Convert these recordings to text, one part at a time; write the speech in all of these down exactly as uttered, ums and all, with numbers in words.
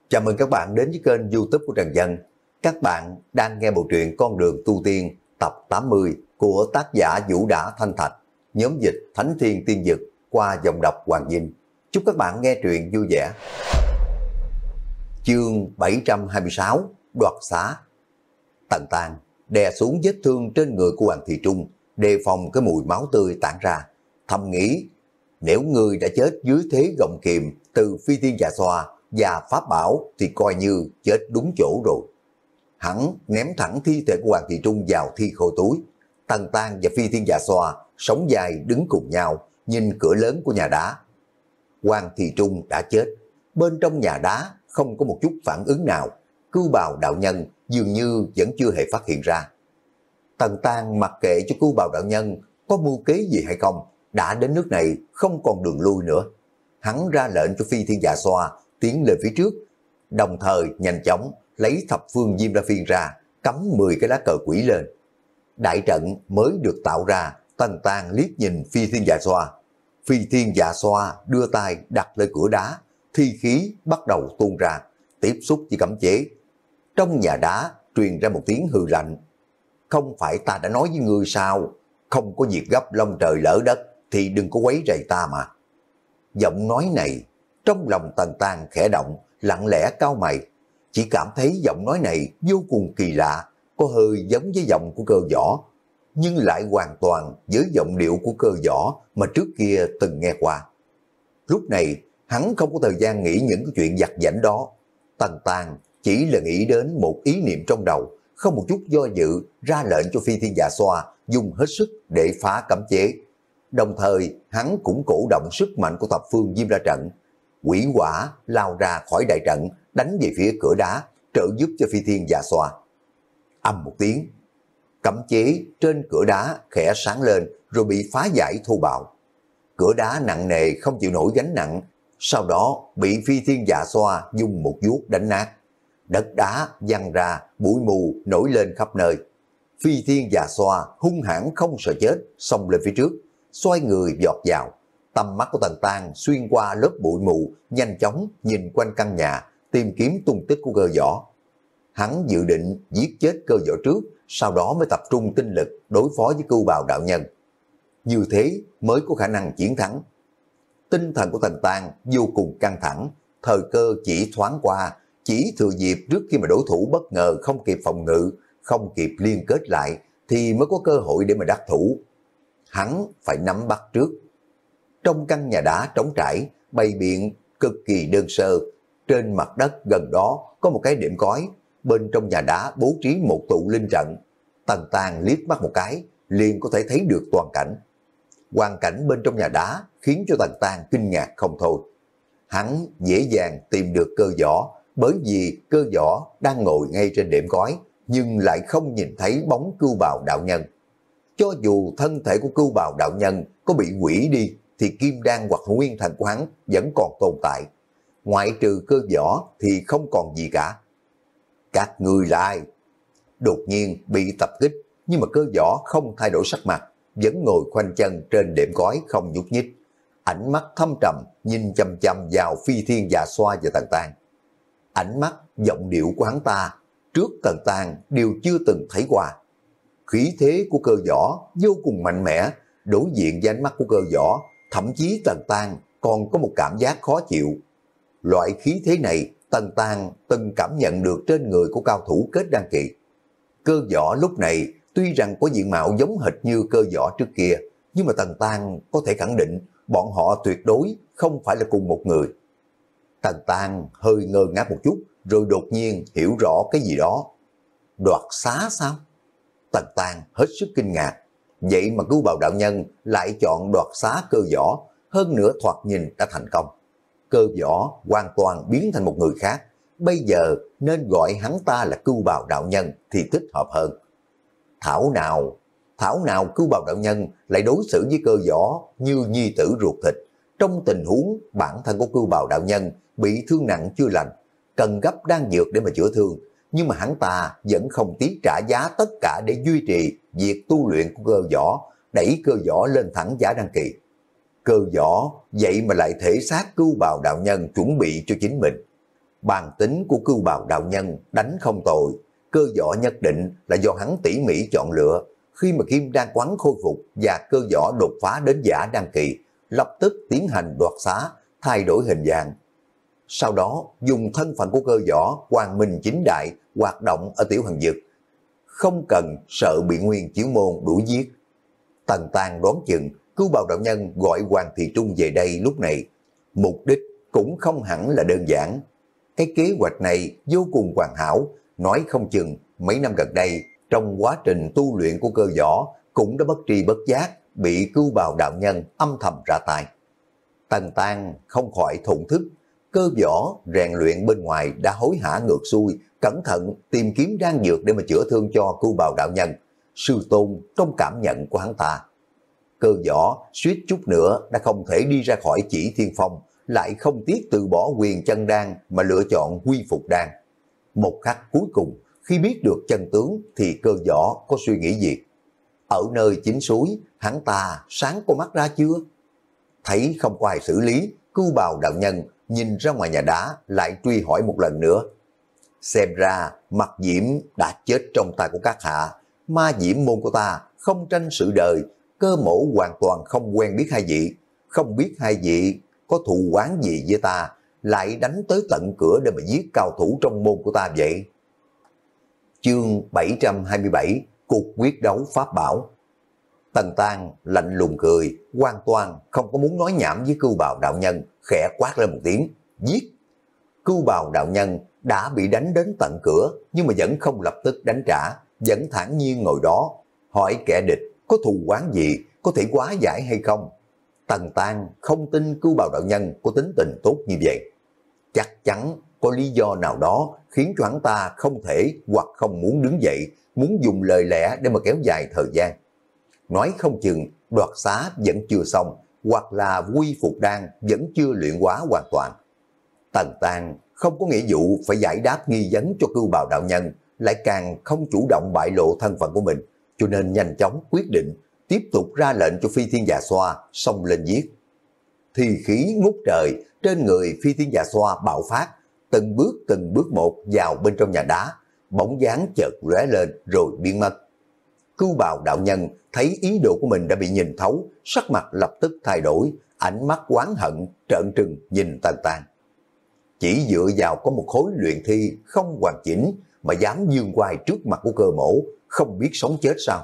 Chào mừng các bạn đến với kênh YouTube của Trần Dân. Các bạn đang nghe bộ truyện Con đường tu tiên tập tám mươi của tác giả Vũ Đã Thanh Thạch, nhóm dịch Thánh Thiên Tiên Dực qua giọng đọc Hoàng Vinh. Chúc các bạn nghe truyện vui vẻ. Chương bảy trăm hai mươi sáu, Đoạt Xá. Tần Tàng đè xuống vết thương trên người của Hoàng Thị Trung, đề phòng cái mùi máu tươi tản ra, thầm nghĩ nếu người đã chết dưới thế gọng kìm từ phi thiên dạ xoa và pháp bảo thì coi như chết đúng chỗ rồi. Hắn ném thẳng thi thể của Hoàng Thị Trung vào thi khô túi. Tần Tàng và phi thiên dạ xoa sống dài đứng cùng nhau, nhìn cửa lớn của nhà đá. Hoàng Thị Trung đã chết, bên trong nhà đá không có một chút phản ứng nào. Cưu Bào đạo nhân dường như vẫn chưa hề phát hiện ra. Tần Tàng mặc kệ cho Cưu Bào đạo nhân có mưu kế gì hay không, đã đến nước này không còn đường lui nữa. Hắn ra lệnh cho phi thiên dạ xoa tiến lên phía trước, đồng thời nhanh chóng lấy thập phương diêm la phiên ra, cắm mười cái lá cờ quỷ lên. Đại trận mới được tạo ra. Tần Tàng liếc nhìn phi thiên dạ xoa. Phi thiên dạ xoa đưa tay đặt lên cửa đá, thi khí bắt đầu tuôn ra, tiếp xúc với cấm chế. Trong nhà đá truyền ra một tiếng hừ lạnh. Không phải ta đã nói với ngươi sao, không có việc gấp long trời lỡ đất thì đừng có quấy rầy ta mà. Giọng nói này, trong lòng Tần Tàng khẽ động, lặng lẽ cau mày, chỉ cảm thấy giọng nói này vô cùng kỳ lạ, có hơi giống với giọng của Cơ Võ, nhưng lại hoàn toàn với giọng điệu của Cơ Võ mà trước kia từng nghe qua. Lúc này, hắn không có thời gian nghĩ những cái chuyện vặt vãnh đó. Tần Tàng chỉ là nghĩ đến một ý niệm trong đầu, không một chút do dự, ra lệnh cho phi thiên dạ xoa dùng hết sức để phá cấm chế. Đồng thời, hắn cũng cổ động sức mạnh của thập phương diêm la trận. Quỷ hỏa lao ra khỏi đại trận, đánh về phía cửa đá, trợ giúp cho phi thiên dạ xoa. Âm một tiếng, cấm chế trên cửa đá khẽ sáng lên rồi bị phá giải thô bạo. Cửa đá nặng nề không chịu nổi gánh nặng, sau đó bị phi thiên dạ xoa dùng một vuốt đánh nát. Đất đá văng ra, bụi mù nổi lên khắp nơi. Phi thiên dạ xoa hung hãn không sợ chết, xông lên phía trước, xoay người vọt vào. Tầm mắt của Tần Tàng xuyên qua lớp bụi mù, nhanh chóng nhìn quanh căn nhà, tìm kiếm tung tích của Cơ Võ. Hắn dự định giết chết Cơ Võ trước, sau đó mới tập trung tinh lực đối phó với Cưu Bào đạo nhân. Như thế mới có khả năng chiến thắng. Tinh thần của Tần Tàng vô cùng căng thẳng, thời cơ chỉ thoáng qua, chỉ thừa dịp trước khi mà đối thủ bất ngờ không kịp phòng ngự, không kịp liên kết lại thì mới có cơ hội để mà đắc thủ. Hắn phải nắm bắt trước. Trong căn nhà đá trống trải, bày biện cực kỳ đơn sơ, trên mặt đất gần đó có một cái đệm cói, bên trong nhà đá bố trí một tụ linh trận. Tần Tàng liếc mắt một cái, liền có thể thấy được toàn cảnh. Hoàn cảnh bên trong nhà đá khiến cho Tần Tàng kinh ngạc không thôi. Hắn dễ dàng tìm được Cơ Võ, bởi vì Cơ Võ đang ngồi ngay trên đệm cói, nhưng lại không nhìn thấy bóng Cưu Bào đạo nhân. Cho dù thân thể của Cưu Bào đạo nhân có bị hủy đi, thì kim đan hoặc nguyên thần của hắn vẫn còn tồn tại. Ngoại trừ Cơ Võ thì không còn gì cả. Các ngươi là ai? Đột nhiên bị tập kích, nhưng mà Cơ Võ không thay đổi sắc mặt, vẫn ngồi khoanh chân trên đệm cói không nhúc nhích. Ánh mắt thâm trầm nhìn chăm chăm vào phi thiên dạ xoa và Tần Tàng. Ánh mắt, giọng điệu của hắn ta trước Tần Tàng đều chưa từng thấy qua. Khí thế của Cơ Võ vô cùng mạnh mẽ, đối diện với ánh mắt của Cơ Võ, thậm chí Tần Tàng còn có một cảm giác khó chịu. Loại khí thế này Tần Tàng từng cảm nhận được trên người của cao thủ kết đan kỳ. Cơ Võ lúc này tuy rằng có diện mạo giống hệt như Cơ Võ trước kia, nhưng mà Tần Tàng có thể khẳng định bọn họ tuyệt đối không phải là cùng một người. Tần Tàng hơi ngơ ngác một chút, rồi đột nhiên hiểu rõ cái gì đó. Đoạt xá sao? Tần Tàng hết sức kinh ngạc. Vậy mà Cưu Bào đạo nhân lại chọn đoạt xá Cơ Võ, hơn nữa thoạt nhìn đã thành công. Cơ Võ hoàn toàn biến thành một người khác, bây giờ nên gọi hắn ta là Cưu Bào đạo nhân thì thích hợp hơn. Thảo nào, thảo nào Cưu Bào đạo nhân lại đối xử với Cơ Võ như nhi tử ruột thịt, trong tình huống bản thân của Cưu Bào đạo nhân bị thương nặng chưa lành, cần gấp đan dược để mà chữa thương, nhưng mà hắn ta vẫn không tiếc trả giá tất cả để duy trì việc tu luyện của Cơ Võ, đẩy Cơ Võ lên thẳng giả đăng kỳ. Cơ Võ vậy mà lại thể xác Cưu Bào đạo nhân chuẩn bị cho chính mình. Bản tính của Cưu Bào đạo nhân đánh không tồi, cơ võ nhất định là do hắn tỉ mỉ chọn lựa. Khi mà kim đan quán khôi phục và cơ võ đột phá đến giả đan kỳ, lập tức tiến hành đoạt xá, thay đổi hình dạng. Sau đó dùng thân phận của cơ võ quang minh chính đại hoạt động ở tiểu hằng vực, không cần sợ bị Nguyên Chiếu Môn đuổi giết. Tần Tang đoán chừng Cưu Bào đạo nhân gọi Hoàng Thị Trung về đây lúc này, mục đích cũng không hẳn là đơn giản. Cái kế hoạch này vô cùng hoàn hảo, nói không chừng mấy năm gần đây trong quá trình tu luyện của cơ võ cũng đã bất tri bất giác bị Cưu Bào đạo nhân âm thầm ra tay. Tần Tang không khỏi thổn thức, cơ võ rèn luyện bên ngoài đã hối hả ngược xuôi, cẩn thận tìm kiếm đan dược để mà chữa thương cho Cưu Bào đạo nhân. Sư tôn trong cảm nhận của hắn ta, cơ võ suýt chút nữa đã không thể đi ra khỏi Chỉ Thiên Phong, lại không tiếc từ bỏ quyền chân đan mà lựa chọn quy phục đan. Một khắc cuối cùng, khi biết được chân tướng thì cơ võ có suy nghĩ gì? Ở nơi chính suối, hắn ta sáng con mắt ra chưa? Thấy không có ai xử lý, Cưu Bào đạo nhân nhìn ra ngoài nhà đá lại truy hỏi một lần nữa. Xem ra Mặc Diễm đã chết trong tay của các hạ, ma diễm môn của ta không tranh sự đời, cơ mổ hoàn toàn không quen biết hai vị, không biết hai vị có thù oán gì với ta, lại đánh tới tận cửa để mà giết cao thủ trong môn của ta vậy. Chương bảy trăm hai mươi bảy, cuộc quyết đấu pháp bảo. Tần Tang lạnh lùng cười, hoàn toàn không có muốn nói nhảm với Cưu Bào đạo nhân, khẽ quát lên một tiếng, giết. Cưu Bào đạo nhân đã bị đánh đến tận cửa, nhưng mà vẫn không lập tức đánh trả, vẫn thản nhiên ngồi đó, hỏi kẻ địch có thù oán gì, có thể hóa giải hay không. Tần Tang không tin Cưu Bào đạo nhân có tính tình tốt như vậy. Chắc chắn có lý do nào đó khiến cho hắn ta không thể hoặc không muốn đứng dậy, muốn dùng lời lẽ để mà kéo dài thời gian. Nói không chừng đoạt xá vẫn chưa xong, hoặc là quy phục đan vẫn chưa luyện hóa hoàn toàn. Tần Tang không có nghĩa vụ phải giải đáp nghi vấn cho Cưu Bào đạo nhân, lại càng không chủ động bại lộ thân phận của mình, cho nên nhanh chóng quyết định tiếp tục ra lệnh cho Phi Thiên Dạ Xoa xông lên giết. Thì khí ngút trời, trên người Phi Thiên Dạ Xoa bạo phát, từng bước từng bước một vào bên trong nhà đá, bóng dáng chợt lóe lên rồi biến mất. Cưu Bào đạo nhân thấy ý đồ của mình đã bị nhìn thấu, sắc mặt lập tức thay đổi, ánh mắt oán hận trợn trừng nhìn Tần Tang. Chỉ dựa vào có một khối luyện thi không hoàn chỉnh mà dám dương oai trước mặt của cơ mổ, không biết sống chết sao?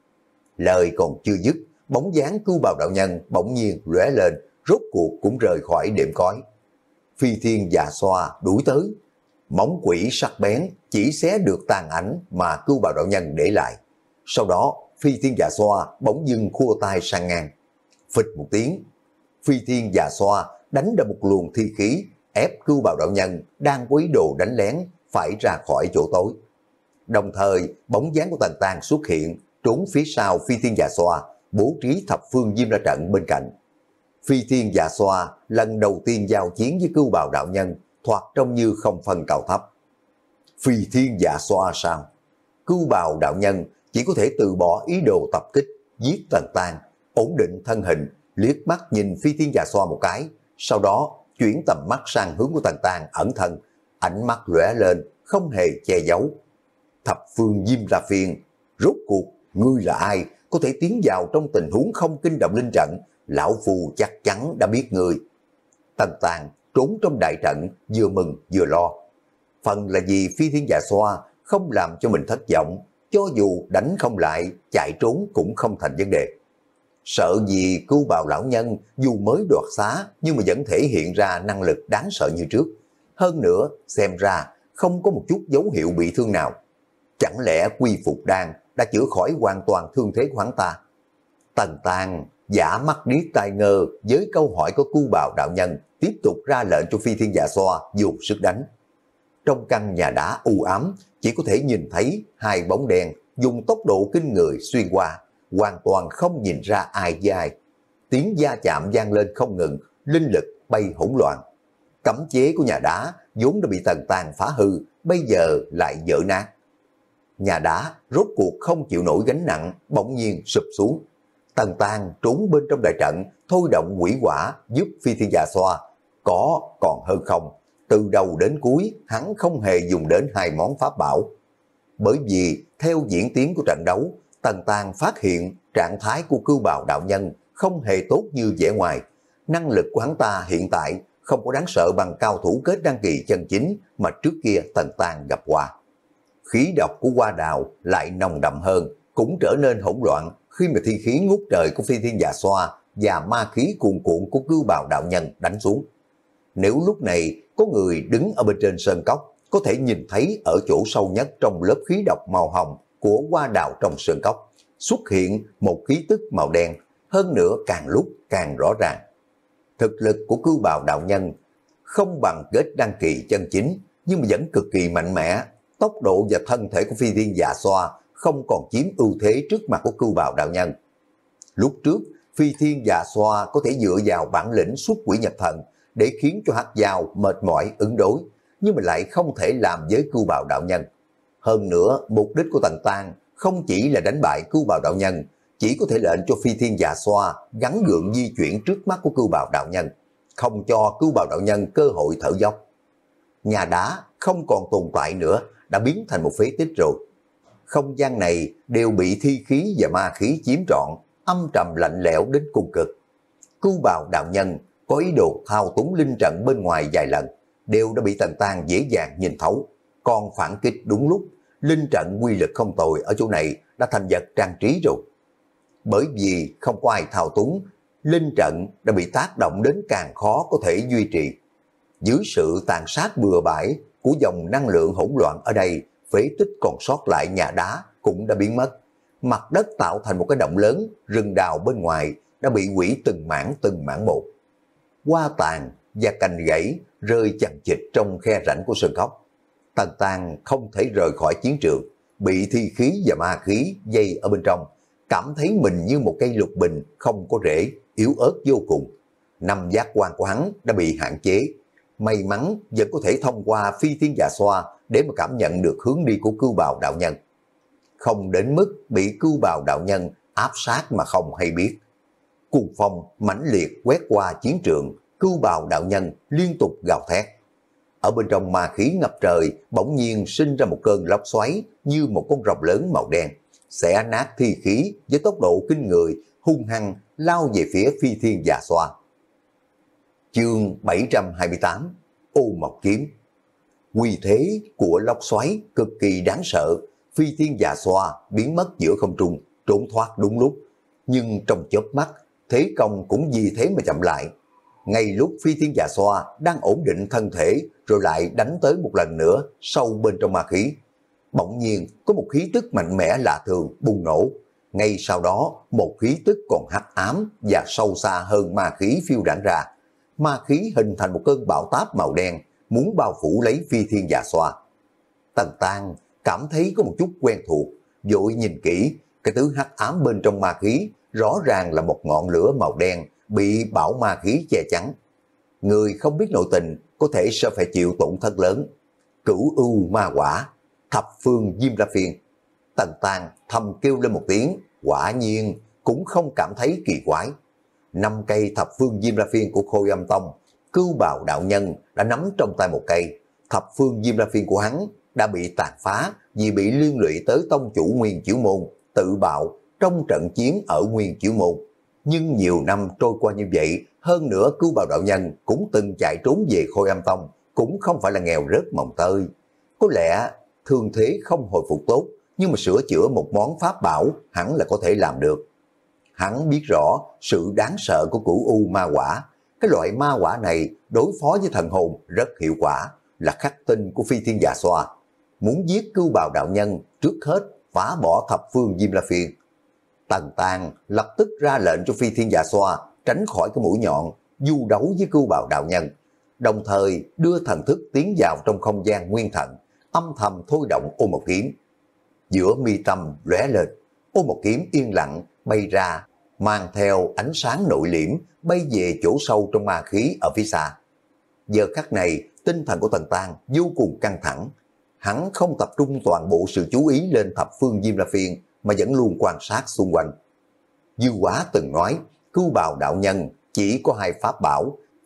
Lời còn chưa dứt, bóng dáng Cưu Bào đạo nhân bỗng nhiên lóe lên, rốt cuộc cũng rời khỏi đệm cõi. Phi Thiên Dạ Xoa đuổi tới, móng quỷ sắc bén chỉ xé được tàn ảnh mà Cưu Bào đạo nhân để lại. Sau đó Phi Thiên Dạ Xoa bỗng dưng khua tay sang ngang, phịch một tiếng, Phi Thiên Dạ Xoa đánh ra một luồng thi khí ép Cưu Bào đạo nhân đang có ý đồ đánh lén phải ra khỏi chỗ tối. Đồng thời bóng dáng của Tần Tang xuất hiện, trốn phía sau Phi Thiên Dạ Xoa, bố trí thập phương diêm ra trận bên cạnh. Phi Thiên Dạ Xoa lần đầu tiên giao chiến với Cưu Bào đạo nhân, thoạt trông như không phân cao thấp. Phi Thiên Dạ Xoa sao? Cưu Bào đạo nhân chỉ có thể từ bỏ ý đồ tập kích, giết Tần Tang, ổn định thân hình, liếc mắt nhìn Phi Thiên Dạ Xoa một cái, sau đó chuyển tầm mắt sang hướng của Tần Tang ẩn thân, ánh mắt lóe lên, không hề che giấu. Thập phương diêm ra phiên, rốt cuộc ngươi là ai, có thể tiến vào trong tình huống không kinh động linh trận, lão phù chắc chắn đã biết ngươi. Tần Tang trốn trong đại trận, vừa mừng vừa lo. Phần là vì Phi Thiên Dạ Xoa không làm cho mình thất vọng, cho dù đánh không lại, chạy trốn cũng không thành vấn đề. Sợ gì Cưu Bào lão nhân dù mới đoạt xá nhưng mà vẫn thể hiện ra năng lực đáng sợ như trước. Hơn nữa, xem ra không có một chút dấu hiệu bị thương nào. Chẳng lẽ quy phục đan đã chữa khỏi hoàn toàn thương thế của hắn ta? Tần Tang giả mắt điếc tai ngơ với câu hỏi của Cưu Bào đạo nhân, tiếp tục ra lệnh cho Phi Thiên Dạ Xoa dùng sức đánh. Trong căn nhà đá u ám, chỉ có thể nhìn thấy hai bóng đen dùng tốc độ kinh người xuyên qua, hoàn toàn không nhìn ra ai với ai. Tiếng va chạm vang lên không ngừng, linh lực bay hỗn loạn. Cấm chế của nhà đá vốn đã bị Tần Tang phá hư, bây giờ lại vỡ nát. Nhà đá rốt cuộc không chịu nổi gánh nặng, bỗng nhiên sụp xuống. Tần Tang trốn bên trong đại trận, thôi động quỷ quả giúp Phi Thiên Dạ Xoa. Có còn hơn không, từ đầu đến cuối hắn không hề dùng đến hai món pháp bảo. Bởi vì theo diễn tiến của trận đấu, Tần Tàng phát hiện trạng thái của Cưu Bào đạo nhân không hề tốt như vẻ ngoài. Năng lực của hắn ta hiện tại không có đáng sợ bằng cao thủ kết đăng kỳ chân chính mà trước kia Tần Tàng gặp qua. Khí độc của Hoa Đào lại nồng đậm hơn, cũng trở nên hỗn loạn khi mà thi khí ngút trời của Phi Thiên Dạ Xoa và ma khí cuồn cuộn của Cưu Bào đạo nhân đánh xuống. Nếu lúc này có người đứng ở bên trên sơn cốc, có thể nhìn thấy ở chỗ sâu nhất trong lớp khí độc màu hồng của Hoa Đào trong sơn cốc xuất hiện một khí tức màu đen, hơn nữa càng lúc càng rõ ràng. Thực lực của Cưu Bào đạo nhân không bằng kết đăng kỳ chân chính, nhưng mà vẫn cực kỳ mạnh mẽ. Tốc độ và thân thể của Phi Thiên Dạ Xoa không còn chiếm ưu thế trước mặt của Cưu Bào đạo nhân. Lúc trước, Phi Thiên Dạ Xoa có thể dựa vào bản lĩnh xuất quỷ nhập thần để khiến cho Hắc Giao mệt mỏi ứng đối, nhưng mà lại không thể làm với Cưu Bào đạo nhân. Hơn nữa, mục đích của Tần Tàng không chỉ là đánh bại Cưu Bào đạo nhân, chỉ có thể lệnh cho Phi Thiên Dạ Xoa gắn gượng di chuyển trước mắt của Cưu Bào đạo nhân, không cho Cưu Bào đạo nhân cơ hội thở dốc. Nhà đá không còn tồn tại nữa, đã biến thành một phế tích rồi. Không gian này đều bị thi khí và ma khí chiếm trọn, âm trầm lạnh lẽo đến cùng cực. Cưu Bào đạo nhân có ý đồ thao túng linh trận bên ngoài vài lần, đều đã bị Tần Tàng dễ dàng nhìn thấu. Còn phản kích đúng lúc, linh trận quy lực không tồi ở chỗ này đã thành vật trang trí rồi. Bởi vì không có ai thao túng, linh trận đã bị tác động đến càng khó có thể duy trì. Dưới sự tàn sát bừa bãi của dòng năng lượng hỗn loạn ở đây, phế tích còn sót lại nhà đá cũng đã biến mất. Mặt đất tạo thành một cái động lớn, rừng đào bên ngoài đã bị hủy từng mảng từng mảng một. Hoa tàn và cành gãy rơi chằng chịt trong khe rãnh của sơn cốc. Tần Tàng không thể rời khỏi chiến trường, bị thi khí và ma khí dây ở bên trong, cảm thấy mình như một cây lục bình không có rễ, yếu ớt vô cùng. Năm giác quan của hắn đã bị hạn chế. May mắn vẫn có thể thông qua Phi Thiên Dạ Xoa để mà cảm nhận được hướng đi của Cưu Bào đạo nhân. Không đến mức bị Cưu Bào đạo nhân áp sát mà không hay biết. Cuồng phong mãnh liệt quét qua chiến trường, Cưu Bào đạo nhân liên tục gào thét. Ở bên trong ma khí ngập trời, bỗng nhiên sinh ra một cơn lốc xoáy như một con rồng lớn màu đen, xẻ nát thi khí với tốc độ kinh người, hung hăng lao về phía Phi Thiên Dạ Xoa. Chương bảy trăm hai mươi tám, Ô Mộc Kiếm. Uy thế của lốc xoáy cực kỳ đáng sợ, Phi Thiên Dạ Xoa biến mất giữa không trung, trốn thoát đúng lúc, nhưng trong chớp mắt, thế công cũng vì thế mà chậm lại. Ngay lúc Phi Thiên Dạ Xoa đang ổn định thân thể rồi lại đánh tới một lần nữa sâu bên trong ma khí, bỗng nhiên có một khí tức mạnh mẽ lạ thường bùng nổ. Ngay sau đó, một khí tức còn hắc ám và sâu xa hơn ma khí phiêu đãng ra. Ma khí hình thành một cơn bão táp màu đen, muốn bao phủ lấy Phi Thiên Dạ Xoa. Tần Tàng cảm thấy có một chút quen thuộc, vội nhìn kỹ, cái thứ hắc ám bên trong ma khí rõ ràng là một ngọn lửa màu đen bị bão ma khí che chắn. Người không biết nội tình có thể sẽ phải chịu tổn thất lớn. Cửu ưu ma quả, thập phương diêm la phiên. Tần Tàng thầm kêu lên một tiếng, quả nhiên cũng không cảm thấy kỳ quái. Năm cây thập phương diêm la phiên của Khôi Âm Tông, Cưu Bào đạo nhân đã nắm trong tay một cây. Thập phương diêm la phiên của hắn đã bị tàn phá vì bị liên lụy tới tông chủ Nguyên Chiểu Môn tự bạo trong trận chiến ở Nguyên Chiểu Môn. Nhưng nhiều năm trôi qua như vậy, hơn nữa Cưu Bào đạo nhân cũng từng chạy trốn về Khôi Âm Tông, cũng không phải là nghèo rớt mồng tơi. Có lẽ thương thế không hồi phục tốt, nhưng mà sửa chữa một món pháp bảo hẳn là có thể làm được. Hắn biết rõ sự đáng sợ của cửu u ma quả. Cái loại ma quả này đối phó với thần hồn rất hiệu quả, là khắc tinh của Phi Thiên Dạ Xoa. Muốn giết Cưu Bào đạo nhân, trước hết phá bỏ thập phương diêm la phiên. Tần Tàng lập tức ra lệnh cho Phi Thiên Dạ Xoa tránh khỏi cái mũi nhọn, du đấu với Cưu Bào đạo nhân, đồng thời đưa thần thức tiến vào trong không gian nguyên thần, âm thầm thôi động Ô Mộc Kiếm. Giữa mi tâm lóe lên, Ô Mộc Kiếm yên lặng bay ra, mang theo ánh sáng nội liễm bay về chỗ sâu trong ma khí ở phía xa. Giờ khắc này, tinh thần của Tần Tàng vô cùng căng thẳng. Hắn không tập trung toàn bộ sự chú ý lên thập phương diêm la phiên, mà vẫn luôn quan sát xung quanh. Dư Quá từng nói, Cưu Bào đạo nhân chỉ có hai pháp bảo,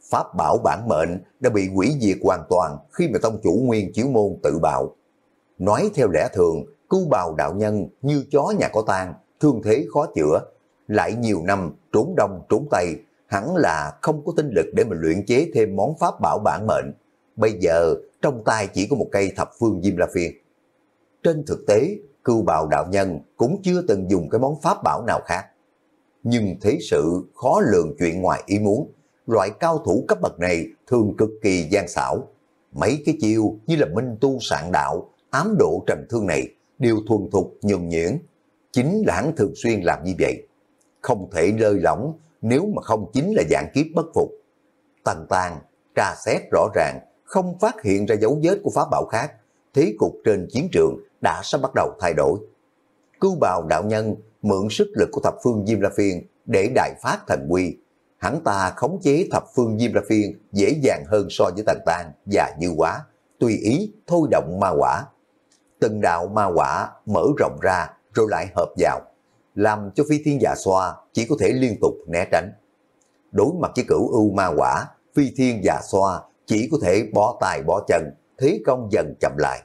Pháp bảo bản mệnh đã bị hủy diệt hoàn toàn khi mà tông chủ Nguyên Chiếu Môn tự bạo. Nói theo lẽ thường, Cưu Bào đạo nhân như chó nhà có tang, thương thế khó chữa, lại nhiều năm trốn đông trốn tây, hẳn là không có tinh lực để mà luyện chế thêm món pháp bảo bản mệnh. Bây giờ trong tay chỉ có một cây thập phương Diêm La Phiên. Trên thực tế, Cưu Bào đạo nhân cũng chưa từng dùng cái món pháp bảo nào khác. Nhưng thế sự khó lường chuyện ngoài ý muốn, loại cao thủ cấp bậc này thường cực kỳ gian xảo. Mấy cái chiêu như là minh tu sạn đạo, ám độ trầm thương này đều thuần thục nhuần nhuyễn. Chính là hắn thường xuyên làm như vậy. Không thể lơi lỏng, nếu mà không chính là dạng kiếp bất phục. Tần Tàng tra xét rõ ràng, không phát hiện ra dấu vết của pháp bảo khác, thế cục trên chiến trường đã sắp bắt đầu thay đổi. Cưu Bào đạo nhân mượn sức lực của thập phương Diêm La Phiên để đại phát thần uy. Hắn ta khống chế thập phương Diêm La Phiên dễ dàng hơn so với Tần Tàng và Như Quá, tùy ý thôi động ma quả. Từng đạo ma quả mở rộng ra rồi lại hợp vào, làm cho Phi Thiên Dạ Xoa chỉ có thể liên tục né tránh. Đối mặt với cửu ưu ma quả, Phi Thiên Dạ Xoa chỉ có thể bó tay bó chân, thế công dần chậm lại.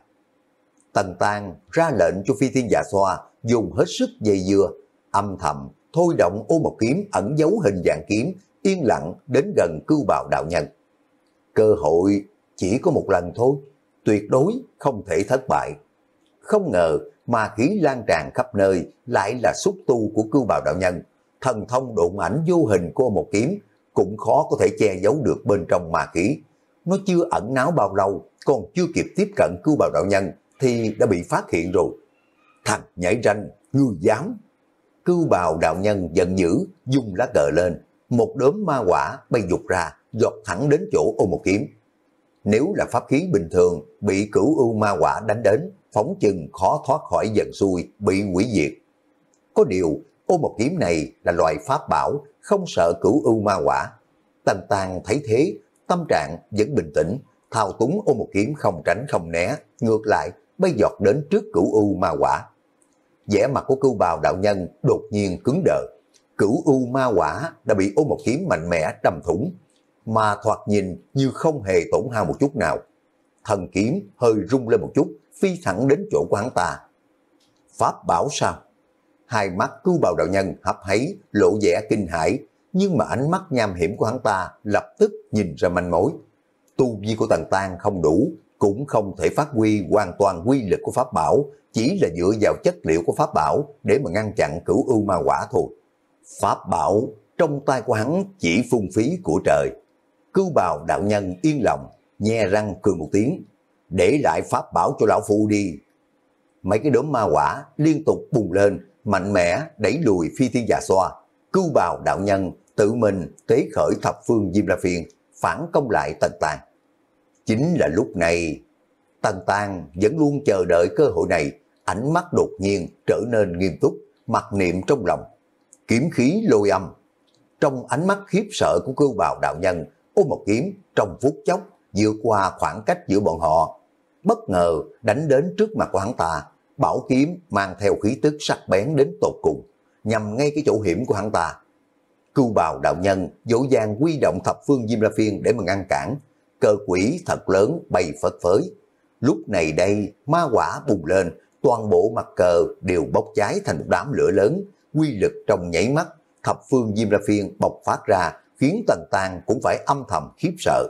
Tần Tàng ra lệnh cho Phi Thiên Dạ Xoa dùng hết sức dây dưa, âm thầm thôi động ô một kiếm ẩn giấu hình dạng kiếm, yên lặng đến gần Cưu Bào đạo nhân. Cơ hội chỉ có một lần thôi, tuyệt đối không thể thất bại. Không ngờ ma khí lan tràn khắp nơi lại là xúc tu của Cưu Bào đạo nhân. Thần thông độn ảnh vô hình của một kiếm cũng khó có thể che giấu được bên trong ma khí. Nó chưa ẩn náu bao lâu, còn chưa kịp tiếp cận Cưu Bào đạo nhân thì đã bị phát hiện rồi. Thằng nhảy ranh, ngươi dám! Cưu Bào đạo nhân giận dữ, dùng lá cờ lên, một đốm ma quả bay dục ra, giọt thẳng đến chỗ ô một kiếm. Nếu là pháp khí bình thường, bị cửu ưu ma quả đánh đến, phóng chừng khó thoát khỏi dần xuôi, bị hủy diệt. Có điều, ô một kiếm này là loại pháp bảo, không sợ cửu ưu ma quả. Tần Tàng thấy thế, tâm trạng vẫn bình tĩnh, thao túng ô một kiếm không tránh không né, ngược lại bay giọt đến trước cửu ưu ma quả. Vẻ mặt của Cưu Bào đạo nhân đột nhiên cứng đờ. Cửu ưu ma quả đã bị ô một kiếm mạnh mẽ đâm thủng, mà thoạt nhìn như không hề tổn hao một chút nào. Thần kiếm hơi rung lên một chút, phi thẳng đến chỗ của hắn ta. Pháp bảo sao? Hai mắt Cưu Bào đạo nhân hấp háy, lộ vẻ kinh hãi, nhưng mà ánh mắt nham hiểm của hắn ta lập tức nhìn ra manh mối. Tu vi của Tần Tàng không đủ, cũng không thể phát huy hoàn toàn quy lực của pháp bảo, chỉ là dựa vào chất liệu của pháp bảo để mà ngăn chặn cửu ưu ma quả thôi. Pháp bảo trong tay của hắn chỉ phung phí của trời. Cưu Bào đạo nhân yên lòng, nhe răng cười một tiếng, để lại pháp bảo cho lão phu đi. Mấy cái đốm ma quả liên tục bùng lên, mạnh mẽ đẩy lùi Phi Thiên Dạ Xoa. Cưu Bào đạo nhân tự mình tế khởi thập phương Diêm La Phiên, phản công lại Tần Tàng. Chính là lúc này, Tần Tàng vẫn luôn chờ đợi cơ hội này, ánh mắt đột nhiên trở nên nghiêm túc, mặc niệm trong lòng. Kiếm khí lôi âm. Trong ánh mắt khiếp sợ của Cưu Bào đạo nhân, ôm một kiếm trong phút chốc vượt qua khoảng cách giữa bọn họ, bất ngờ đánh đến trước mặt của hắn ta. Bảo kiếm mang theo khí tức sắc bén đến tột cùng, nhằm ngay cái chỗ hiểm của hắn ta. Cưu Bào đạo nhân dỗ dàng huy động thập phương Diêm La Phiên để mà ngăn cản. Cờ quỷ thật lớn bay phất phới. Lúc này đây ma quả bùng lên, toàn bộ mặt cờ đều bốc cháy thành một đám lửa lớn. Quy lực trong nhảy mắt, thập phương Diêm La Phiên bộc phát ra, khiến Tần Tàng cũng phải âm thầm khiếp sợ.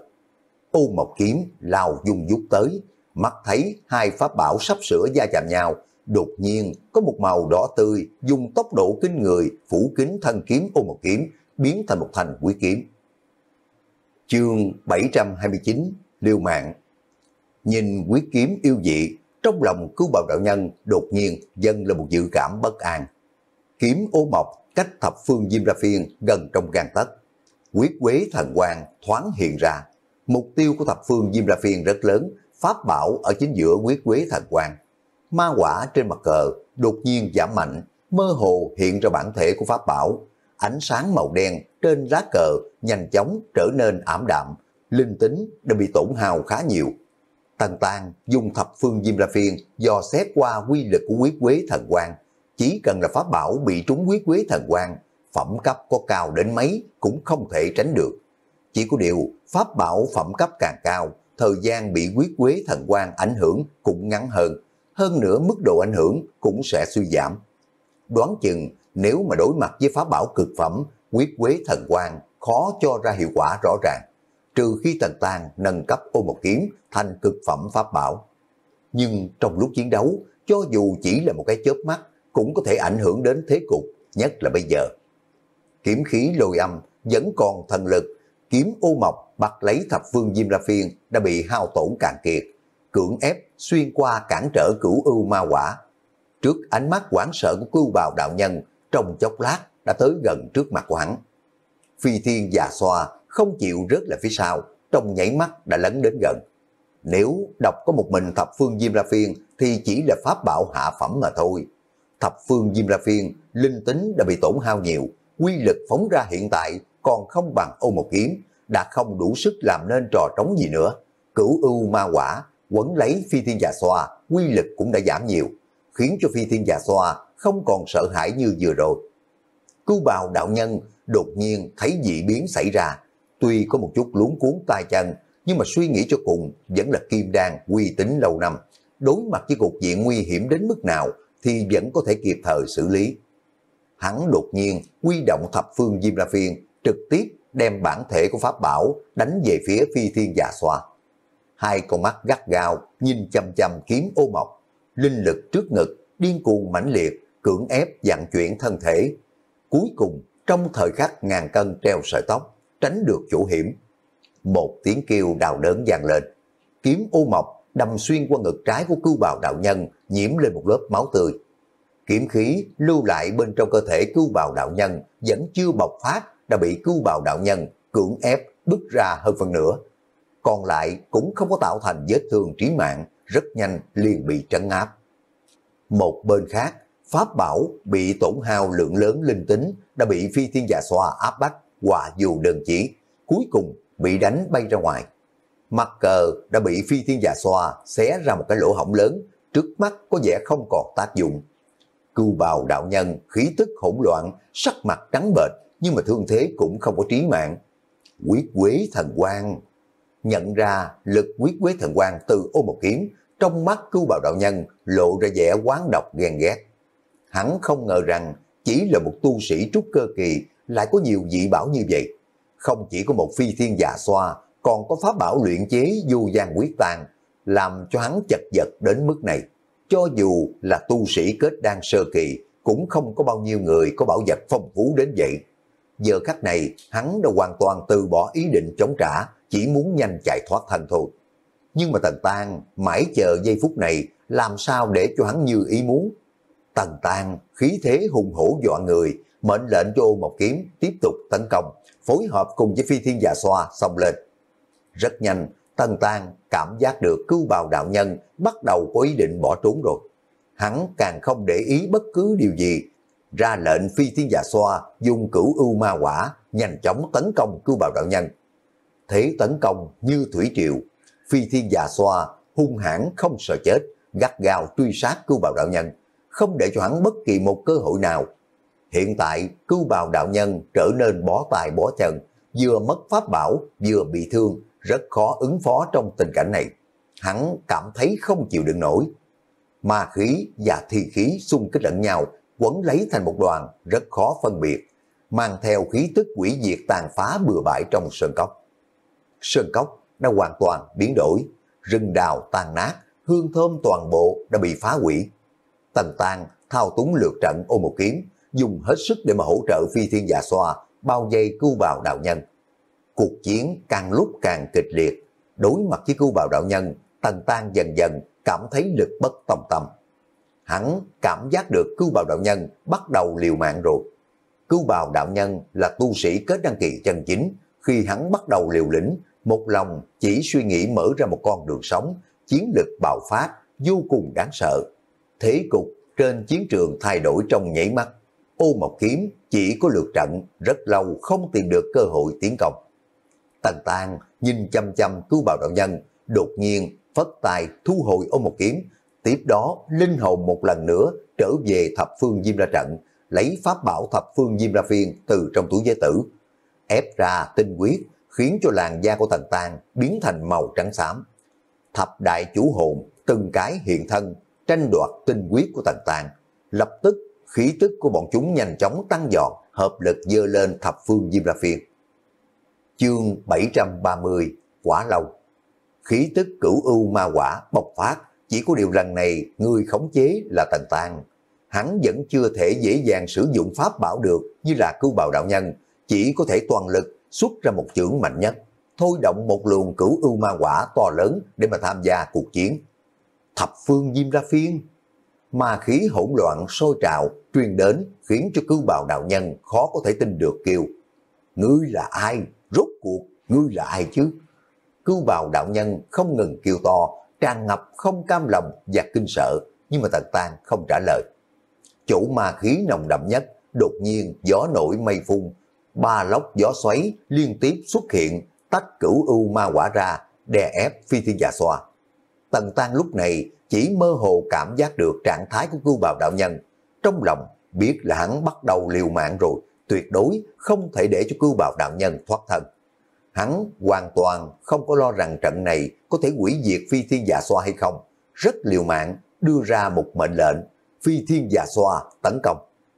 Ô một kiếm lao dung dút tới, mắt thấy hai pháp bảo sắp sửa va chạm nhau, đột nhiên có một màu đỏ tươi dùng tốc độ kinh người phủ kín thân kiếm ô một kiếm, biến thành một thanh quý kiếm. Chương bảy trăm hai mươi chín, liều mạng. Nhìn quý kiếm yêu dị, trong lòng Cưu Bào đạo nhân đột nhiên dâng lên một dự cảm bất an. Kiếm ô mộc cách thập phương Diêm La Phiên gần trong gang tấc. Quyết quế thần quang thoáng hiện ra. Mục tiêu của thập phương Diêm La Phiên rất lớn, pháp bảo ở chính giữa quyết quế thần quang. Ma quả trên mặt cờ đột nhiên giảm mạnh, mơ hồ hiện ra bản thể của pháp bảo. Ánh sáng màu đen trên lá cờ nhanh chóng trở nên ảm đạm, linh tính đã bị tổn hao khá nhiều. Tần Tàng dùng thập phương Diêm La Phiên dò xét qua quy lực của quyết quế thần quang. Chỉ cần là pháp bảo bị trúng quyết quế thần quang, phẩm cấp có cao đến mấy cũng không thể tránh được. Chỉ có điều, pháp bảo phẩm cấp càng cao, thời gian bị quyết quế thần quang ảnh hưởng cũng ngắn hơn. Hơn nữa mức độ ảnh hưởng cũng sẽ suy giảm. Đoán chừng nếu mà đối mặt với pháp bảo cực phẩm, quyết quế thần quang khó cho ra hiệu quả rõ ràng, trừ khi Tần Tang nâng cấp Ô Một Kiếm thành cực phẩm pháp bảo. Nhưng trong lúc chiến đấu, cho dù chỉ là một cái chớp mắt, cũng có thể ảnh hưởng đến thế cục, nhất là bây giờ. Kiếm khí lôi âm vẫn còn thần lực, kiếm ô mộc bắt lấy thập phương Diêm La Phiên đã bị hao tổn cạn kiệt, cưỡng ép xuyên qua cản trở cửu ưu ma quả. Trước ánh mắt hoảng sợ của Cưu Bào đạo nhân, trong chốc lát đã tới gần trước mặt của hắn. Phi Thiên già xoa không chịu rớt lại phía sau, trong nháy mắt đã lấn đến gần. Nếu đọc có một mình thập phương Diêm La Phiên thì chỉ là pháp bảo hạ phẩm mà thôi. Thập phương Diêm La Phiên linh tính đã bị tổn hao nhiều, quy lực phóng ra hiện tại còn không bằng Ô Một Kiếm, đã không đủ sức làm nên trò trống gì nữa. Cửu ưu ma quả quấn lấy Phi Thiên già xoa, quy lực cũng đã giảm nhiều, khiến cho Phi Thiên già xoa không còn sợ hãi như vừa rồi. Cưu Bào đạo nhân đột nhiên thấy dị biến xảy ra, tuy có một chút luống cuốn tay chân, nhưng mà suy nghĩ cho cùng vẫn là kim đan uy tín lâu năm, đối mặt với cục diện nguy hiểm đến mức nào thì vẫn có thể kịp thời xử lý. Hắn đột nhiên huy động thập phương Diêm La Phiên, trực tiếp đem bản thể của pháp bảo đánh về phía Phi Thiên già xoa. Hai con mắt gắt gao nhìn chăm chăm kiếm ô mộc, linh lực trước ngực điên cuồng mãnh liệt, cưỡng ép vận chuyển thân thể. Cuối cùng trong thời khắc ngàn cân treo sợi tóc, tránh được chỗ hiểm. Một tiếng kêu đau đớn vang lên, kiếm ô mộc đâm xuyên qua ngực trái của Cưu Bào đạo nhân, nhiễm lên một lớp máu tươi. Kiếm khí lưu lại bên trong cơ thể Cưu Bào đạo nhân vẫn chưa bộc phát, đã bị Cưu Bào đạo nhân cưỡng ép bứt ra hơn phần nửa. Còn lại cũng không có tạo thành vết thương trí mạng, rất nhanh liền bị trấn áp. Một bên khác, pháp bảo bị tổn hao lượng lớn linh tính đã bị Phi Thiên già xoa áp bách, họa dù đơn chỉ, cuối cùng bị đánh bay ra ngoài. Mặt cờ đã bị Phi Thiên già xoa xé ra một cái lỗ hổng lớn, trước mắt có vẻ không còn tác dụng. Cưu Bào đạo nhân khí tức hỗn loạn, sắc mặt trắng bệch, nhưng mà thương thế cũng không có trí mạng. Quyết quế thần quang. Nhận ra lực quyết quế thần quang từ Ô Một Kiếm, trong mắt Cưu Bào đạo nhân lộ ra vẻ oán độc ghen ghét. Hắn không ngờ rằng chỉ là một tu sĩ trúc cơ kỳ lại có nhiều dị bảo như vậy. Không chỉ có một Phi Thiên già xoa, còn có pháp bảo luyện chế du gian quyết tàn, làm cho hắn chật vật đến mức này. Cho dù là tu sĩ kết đan sơ kỳ, cũng không có bao nhiêu người có bảo vật phong phú đến vậy. Giờ khắc này, hắn đã hoàn toàn từ bỏ ý định chống trả, chỉ muốn nhanh chạy thoát thân thôi. Nhưng mà Tần Tang mãi chờ giây phút này, làm sao để cho hắn như ý muốn. Tần Tang khí thế hùng hổ dọa người, mệnh lệnh cho Ô Một Kiếm tiếp tục tấn công, phối hợp cùng với Phi Thiên già xoa xông lên. Rất nhanh, Tần Tang cảm giác được Cưu Bào đạo nhân bắt đầu có ý định bỏ trốn rồi. Hắn càng không để ý bất cứ điều gì, ra lệnh Phi Thiên già xoa dùng cửu ưu ma quả nhanh chóng tấn công Cưu Bào đạo nhân. Thế tấn công như thủy triều, Phi Thiên già xoa hung hãn không sợ chết, gắt gao truy sát Cưu Bào đạo nhân, không để cho hắn bất kỳ một cơ hội nào. Hiện tại Cưu Bào đạo nhân trở nên bó tay bó chân, vừa mất pháp bảo vừa bị thương, rất khó ứng phó trong tình cảnh này. Hắn cảm thấy không chịu đựng nổi. Ma khí và thi khí xung kích lẫn nhau, quấn lấy thành một đoàn, rất khó phân biệt, mang theo khí tức quỷ diệt tàn phá bừa bãi trong sơn cốc. Sơn cốc đã hoàn toàn biến đổi, rừng đào tan nát, hương thơm toàn bộ đã bị phá hủy. Tần Tang thao túng lược trận Ô Một Kiếm, dùng hết sức để mà hỗ trợ Phi Thiên già xoa bao vây Cưu Bào đạo nhân. Cuộc chiến càng lúc càng kịch liệt, đối mặt với Cưu Bào đạo nhân, Tần Tang dần dần cảm thấy lực bất tòng tâm. Hắn cảm giác được Cưu Bào đạo nhân bắt đầu liều mạng rồi. Cưu Bào đạo nhân là tu sĩ kết đăng kỳ chân chính, khi hắn bắt đầu liều lĩnh, một lòng chỉ suy nghĩ mở ra một con đường sống, chiến lực bạo phát vô cùng đáng sợ. Thế cục trên chiến trường thay đổi trong nhảy mắt. Ô Một Kiếm chỉ có lược trận, rất lâu không tìm được cơ hội tiến công. Tần Tang nhìn chăm chăm Cưu Bào đạo nhân, đột nhiên phất tay thu hồi Ô Một Kiếm, tiếp đó linh hồn một lần nữa trở về thập phương Diêm La trận, lấy pháp bảo thập phương Diêm La Phiên từ trong túi giới tử, ép ra tinh huyết, khiến cho làn da của Tần Tang biến thành màu trắng xám. Thập đại chủ hồn từng cái hiện thân, tranh đoạt tinh huyết của Tần Tang. Lập tức khí tức của bọn chúng nhanh chóng tăng dọn, hợp lực dơ lên thập phương Diêm La Phiên. Chương bảy trăm ba mươi, Quả Lâu. Khí tức cửu ưu ma quả bộc phát, chỉ có điều lần này người khống chế là Tần Tang. Hắn vẫn chưa thể dễ dàng sử dụng pháp bảo được như là Cưu Bào đạo nhân, chỉ có thể toàn lực xuất ra một chưởng mạnh nhất, thôi động một luồng cửu ưu ma quả to lớn để mà tham gia cuộc chiến. Thập phương Diêm La Phiên, ma khí hỗn loạn sôi trào truyền đến, khiến cho Cưu Bào đạo nhân khó có thể tin được, kêu: ngươi là ai? Rốt cuộc ngươi là ai chứ? Cưu Bào đạo nhân không ngừng kêu to, tràn ngập không cam lòng và kinh sợ, nhưng mà Tần Tang không trả lời. Chỗ ma khí nồng đậm nhất, đột nhiên gió nổi mây phun, ba lốc gió xoáy liên tiếp xuất hiện, tách cửu ưu ma quả ra, đè ép Phi Thiên Dạ Xoa. Tần Tang lúc này chỉ mơ hồ cảm giác được trạng thái của Cưu Bào đạo nhân, trong lòng biết là hắn bắt đầu liều mạng rồi, tuyệt đối không thể để cho Cưu Bào đạo nhân thoát thân. Hắn hoàn toàn không có lo rằng trận này có thể hủy diệt Phi Thiên Dạ Xoa hay không, rất liều mạng đưa ra một mệnh lệnh: Phi Thiên Dạ Xoa tấn công.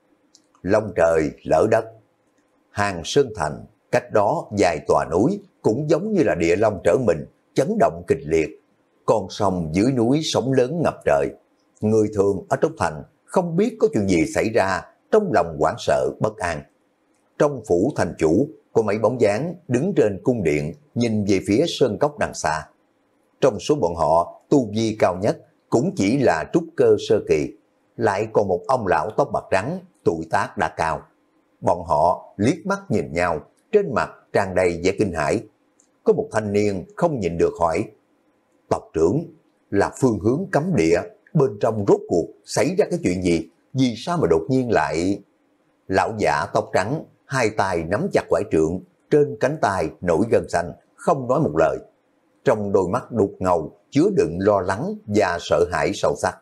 Long trời lỡ đất, Hàng Sơn Thành cách đó vài tòa núi cũng giống như là địa long trở mình, chấn động kịch liệt. Con sông dưới núi sóng lớn ngập trời, người thường ở trong thành không biết có chuyện gì xảy ra, trong lòng hoảng sợ bất an. Trong phủ thành chủ có mấy bóng dáng đứng trên cung điện nhìn về phía sơn cốc đằng xa. Trong số bọn họ, tu vi cao nhất cũng chỉ là trúc cơ sơ kỳ, lại còn một ông lão tóc bạc trắng, tuổi tác đã cao. Bọn họ liếc mắt nhìn nhau, trên mặt tràn đầy vẻ kinh hãi. Có một thanh niên không nhịn được hỏi: tộc trưởng, là phương hướng cấm địa, bên trong rốt cuộc xảy ra cái chuyện gì? Vì sao mà đột nhiên lại... Lão giả tóc trắng, hai tay nắm chặt quải trượng, trên cánh tay nổi gân xanh, không nói một lời. Trong đôi mắt đục ngầu chứa đựng lo lắng và sợ hãi sâu sắc.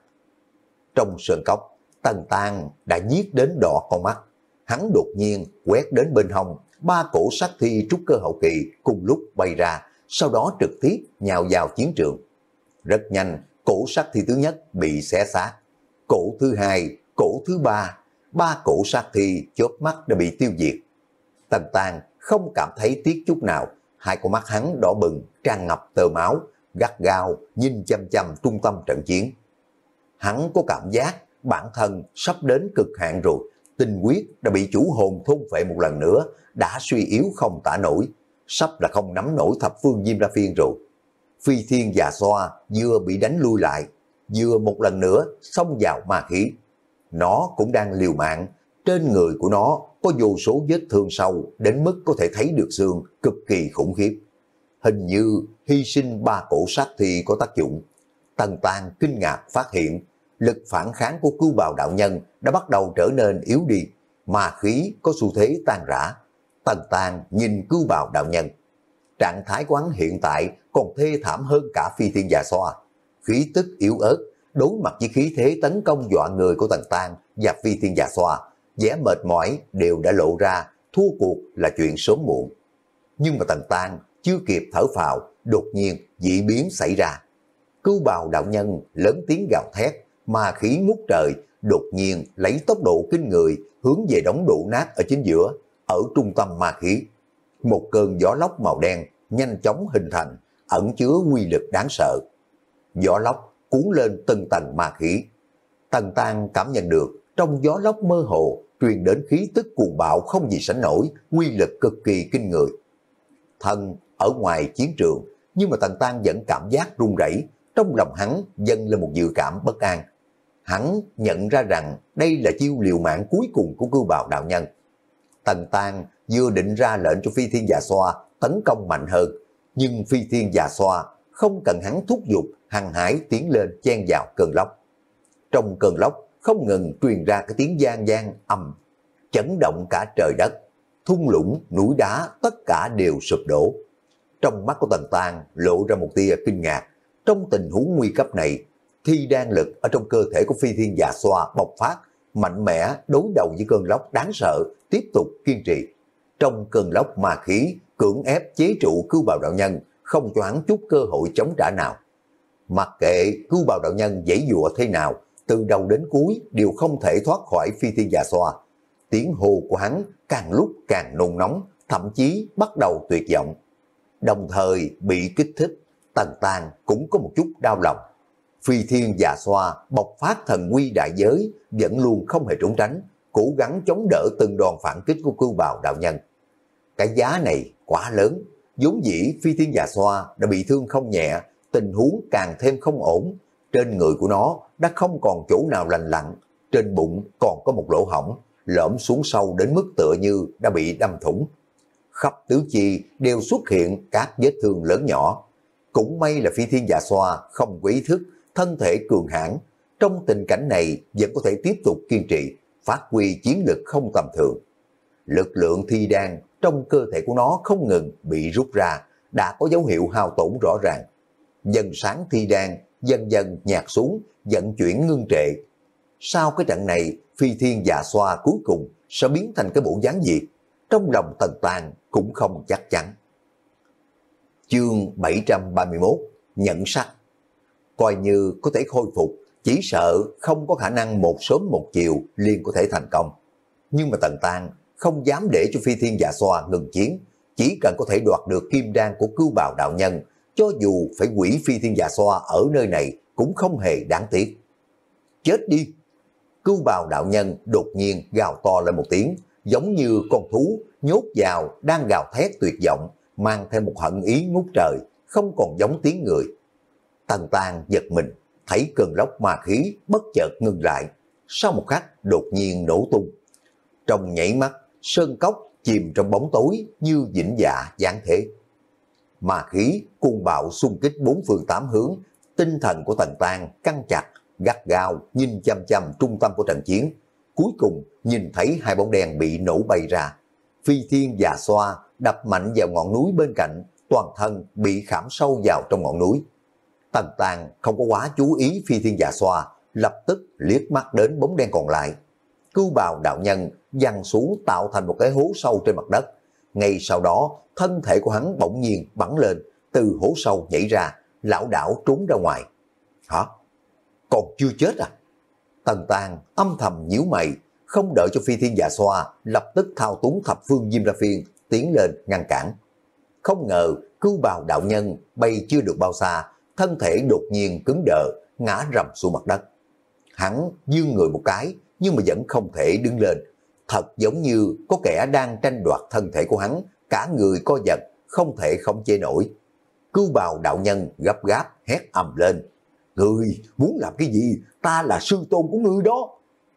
Trong sơn cốc, Tần Tang đã nhiếc đến đỏ con mắt. Hắn đột nhiên quét đến bên hông, ba cổ sát thi trúc cơ hậu kỳ cùng lúc bay ra, sau đó trực tiếp nhào vào chiến trường. Rất nhanh, cổ sát thi thứ nhất bị xé xác, cổ thứ hai, cổ thứ ba, ba cổ sát thi chớp mắt đã bị tiêu diệt. Tần Tang không cảm thấy tiếc chút nào, hai con mắt hắn đỏ bừng, tràn ngập tơ máu, gắt gao nhìn chăm chăm trung tâm trận chiến. Hắn có cảm giác bản thân sắp đến cực hạn rồi, tinh huyết đã bị chủ hồn thôn phệ một lần nữa, đã suy yếu không tả nổi, sắp là không nắm nổi thập phương Diêm La Phiên rồi. Phi Thiên Dạ Xoa vừa bị đánh lui lại, vừa một lần nữa xông vào ma khí. Nó cũng đang liều mạng, trên người của nó có vô số vết thương sâu đến mức có thể thấy được xương, cực kỳ khủng khiếp. Hình như hy sinh ba cổ sát thi có tác dụng. Tần Tang kinh ngạc phát hiện, lực phản kháng của Cưu Bào đạo nhân đã bắt đầu trở nên yếu đi, ma khí có xu thế tan rã. Tần Tang nhìn Cưu Bào đạo nhân, trạng thái của hắn hiện tại còn thê thảm hơn cả Phi Thiên Dạ Xoa. Khí tức yếu ớt, đối mặt với khí thế tấn công dọa người của Tần Tang và Phi Thiên Dạ Xoa, vẻ mệt mỏi đều đã lộ ra, thua cuộc là chuyện sớm muộn. Nhưng mà Tần Tang chưa kịp thở phào, đột nhiên dị biến xảy ra. Cưu Bào đạo nhân lớn tiếng gào thét, ma khí ngút trời, đột nhiên lấy tốc độ kinh người hướng về đống đổ nát ở chính giữa, ở trung tâm ma khí. Một cơn gió lốc màu đen nhanh chóng hình thành, ẩn chứa uy lực đáng sợ. Gió lốc cuốn lên từng tầng ma khí. Tần Tang cảm nhận được trong gió lốc mơ hồ truyền đến khí tức cuồng bạo không gì sánh nổi, uy lực cực kỳ kinh người. Thân ở ngoài chiến trường, nhưng mà Tần Tang vẫn cảm giác run rẩy, trong lòng hắn dâng lên một dự cảm bất an. Hắn nhận ra rằng đây là chiêu liều mạng cuối cùng của Cưu Bào đạo nhân. Tần Tang vừa định ra lệnh cho Phi Thiên Dạ Xoa tấn công mạnh hơn, nhưng Phi Thiên Dạ Xoa không cần hắn thúc giục, hăng hái tiến lên chen vào cơn lốc. Trong cơn lốc không ngừng truyền ra cái tiếng vang vang ầm, chấn động cả trời đất, thung lũng núi đá tất cả đều sụp đổ. Trong mắt của Tần Tang lộ ra một tia kinh ngạc. Trong tình huống nguy cấp này, thi đan lực ở trong cơ thể của Phi Thiên Dạ Xoa bộc phát, mạnh mẽ đối đầu với cơn lốc đáng sợ, tiếp tục kiên trì. Trong cơn lốc ma khí, cưỡng ép chế trụ Cưu Bào đạo nhân, không cho hắn chút cơ hội chống trả nào. Mặc kệ Cưu Bào đạo nhân giãy giụa thế nào, từ đầu đến cuối đều không thể thoát khỏi Phi Thiên Già Xoa. Tiếng hô của hắn càng lúc càng nôn nóng, thậm chí bắt đầu tuyệt vọng. Đồng thời bị kích thích, Tần Tàng cũng có một chút đau lòng. Phi Thiên Già Xoa bộc phát thần uy đại giới, vẫn luôn không hề trốn tránh, cố gắng chống đỡ từng đòn phản kích của Cưu Bào đạo nhân. Cái giá này quá lớn, vốn dĩ Phi Thiên Già Xoa đã bị thương không nhẹ, tình huống càng thêm không ổn. Trên người của nó đã không còn chỗ nào lành lặn, trên bụng còn có một lỗ hổng, lõm xuống sâu đến mức tựa như đã bị đâm thủng. Khắp tứ chi đều xuất hiện các vết thương lớn nhỏ. Cũng may là Phi Thiên Dạ Xoa không có ý thức, thân thể cường hãn, trong tình cảnh này vẫn có thể tiếp tục kiên trì, phát huy chiến lực không tầm thường. Lực lượng thi đan trong cơ thể của nó không ngừng bị rút ra, đã có dấu hiệu hao tổn rõ ràng. Dần sáng thi đan dần dần nhạt xuống, vận chuyển ngưng trệ. Sau cái trận này, Phi Thiên Dạ Xoa cuối cùng sẽ biến thành cái bộ dáng gì? Trong lòng Tần Tàng cũng không chắc chắn. Chương bảy trăm ba mươi mốt, nhận sắc. Coi như có thể khôi phục, chỉ sợ không có khả năng một sớm một chiều liền có thể thành công. Nhưng mà Tần Tàng không dám để cho Phi Thiên Dạ Xoa ngừng chiến, chỉ cần có thể đoạt được kim đan của Cưu Bào đạo nhân, cho dù phải hủy Phi Thiên Dạ Xoa ở nơi này cũng không hề đáng tiếc. Chết đi! Cưu Bào đạo nhân đột nhiên gào to lên một tiếng, giống như con thú nhốt vào đang gào thét tuyệt vọng, mang thêm một hận ý ngút trời, không còn giống tiếng người. Tần Tàng giật mình, thấy cơn lốc ma khí bất chợt ngừng lại, sau một khắc đột nhiên nổ tung. Trong nhảy mắt, sơn cốc chìm trong bóng tối như vĩnh dạ giáng thế. Ma khí cuồng bạo xung kích bốn phương tám hướng, tinh thần của Tần Tàng căng chặt, gắt gao nhìn chăm chăm trung tâm của trận chiến. Cuối cùng nhìn thấy hai bóng đen bị nổ bay ra. Phi Thiên Già Xoa đập mạnh vào ngọn núi bên cạnh, toàn thân bị khảm sâu vào trong ngọn núi. Tần Tàng không có quá chú ý Phi Thiên Già Xoa, lập tức liếc mắt đến bóng đen còn lại. Cưu Bào đạo nhân giăng xuống tạo thành một cái hố sâu trên mặt đất. Ngay sau đó, thân thể của hắn bỗng nhiên bắn lên, từ hố sâu nhảy ra, lảo đảo trốn ra ngoài. Hả? Còn chưa chết à? Tần Tàng âm thầm nhíu mày, không đợi cho Phi Thiên Dạ Xoa, lập tức thao túng thập phương Diêm La Phiên tiến lên ngăn cản. Không ngờ Cưu Bào đạo nhân bay chưa được bao xa, thân thể đột nhiên cứng đờ, ngã rầm xuống mặt đất. Hắn giương người một cái, nhưng mà vẫn không thể đứng lên, thật giống như có kẻ đang tranh đoạt thân thể của hắn, cả người co giật, không thể khống chế nổi. Cưu Bào đạo nhân gấp gáp hét ầm lên: "Ngươi muốn làm cái gì? Ta là sư tôn của ngươi đó."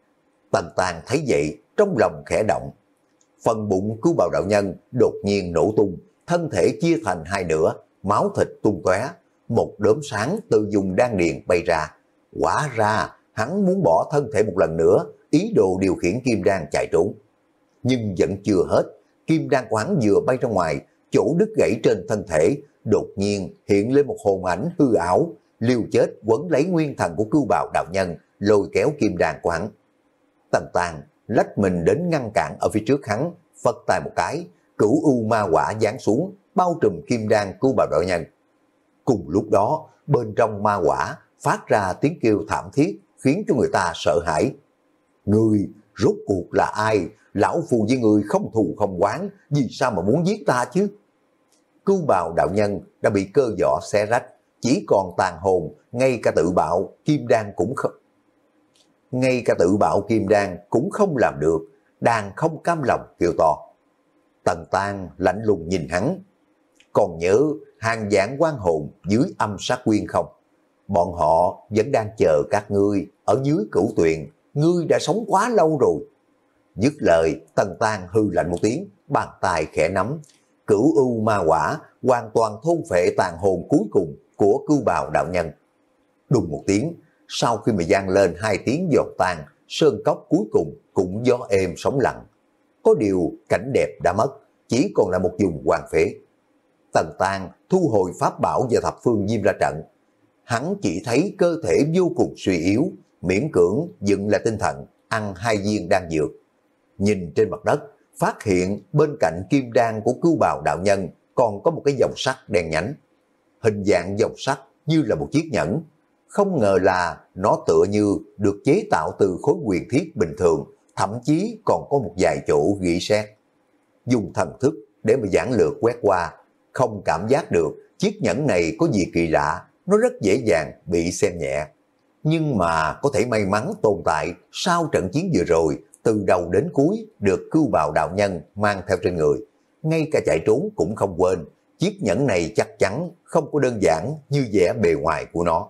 Tần Tàng thấy vậy, trong lòng khẽ động. Phần bụng Cưu Bào đạo nhân đột nhiên nổ tung, thân thể chia thành hai nửa, máu thịt tung tóe, một đốm sáng từ vùng đan điền bay ra. Quả ra hắn muốn bỏ thân thể một lần nữa, ý đồ điều khiển kim đan chạy trốn. Nhưng vẫn chưa hết, kim đan của hắn vừa bay ra ngoài, chỗ đứt gãy trên thân thể đột nhiên hiện lên một hồn ảnh hư ảo, liều chết quấn lấy nguyên thần của Cưu Bào đạo nhân, lôi kéo kim đan của hắn. Tần Tàng lách mình đến ngăn cản ở phía trước hắn, phất tay một cái, cửu u ma quả giáng xuống, bao trùm kim đan Cưu Bào đạo nhân. Cùng lúc đó, bên trong ma quả phát ra tiếng kêu thảm thiết, khiến cho người ta sợ hãi. Ngươi rốt cuộc là ai? Lão phù với người không thù không oán, vì sao mà muốn giết ta chứ? Cưu Bào đạo nhân đã bị cơ võ xé rách, chỉ còn tàn hồn, ngay cả tự bạo kim đan cũng không ngay cả tự bạo kim đan cũng không làm được, đang không cam lòng kêu to. Tần Tàng lạnh lùng nhìn hắn: "Còn nhớ hàng vạn quan hồn dưới âm sát quyên không? Bọn họ vẫn đang chờ các ngươi ở dưới cửu tuyền, ngươi đã sống quá lâu rồi." Dứt lời, Tần Tàng hư lạnh một tiếng, bàn tay khẽ nắm, cửu u ma quả hoàn toàn thôn phệ tàn hồn cuối cùng của Cưu Bào đạo nhân. Đùng một tiếng, sau khi mà vang lên hai tiếng giòn tan, sơn cốc cuối cùng cũng gió êm sóng lặng. Có điều cảnh đẹp đã mất, chỉ còn là một vùng hoang phế. Tần Tàng thu hồi pháp bảo và thập phương Diêm La trận. Hắn chỉ thấy cơ thể vô cùng suy yếu, miễn cưỡng dựng lại tinh thần, ăn hai viên đan dược. Nhìn trên mặt đất, phát hiện bên cạnh kim đan của Cưu Bào đạo nhân còn có một cái vòng sắt đen nhánh. Hình dạng vòng sắt như là một chiếc nhẫn. Không ngờ là nó tựa như được chế tạo từ khối huyền thiết bình thường, thậm chí còn có một vài chỗ gỉ sét. Dùng thần thức để mà giản lược quét qua, không cảm giác được chiếc nhẫn này có gì kỳ lạ, nó rất dễ dàng bị xem nhẹ. Nhưng mà có thể may mắn tồn tại sau trận chiến vừa rồi, từ đầu đến cuối được Cưu Bào đạo nhân mang theo trên người. Ngay cả chạy trốn cũng không quên, chiếc nhẫn này chắc chắn không có đơn giản như vẻ bề ngoài của nó.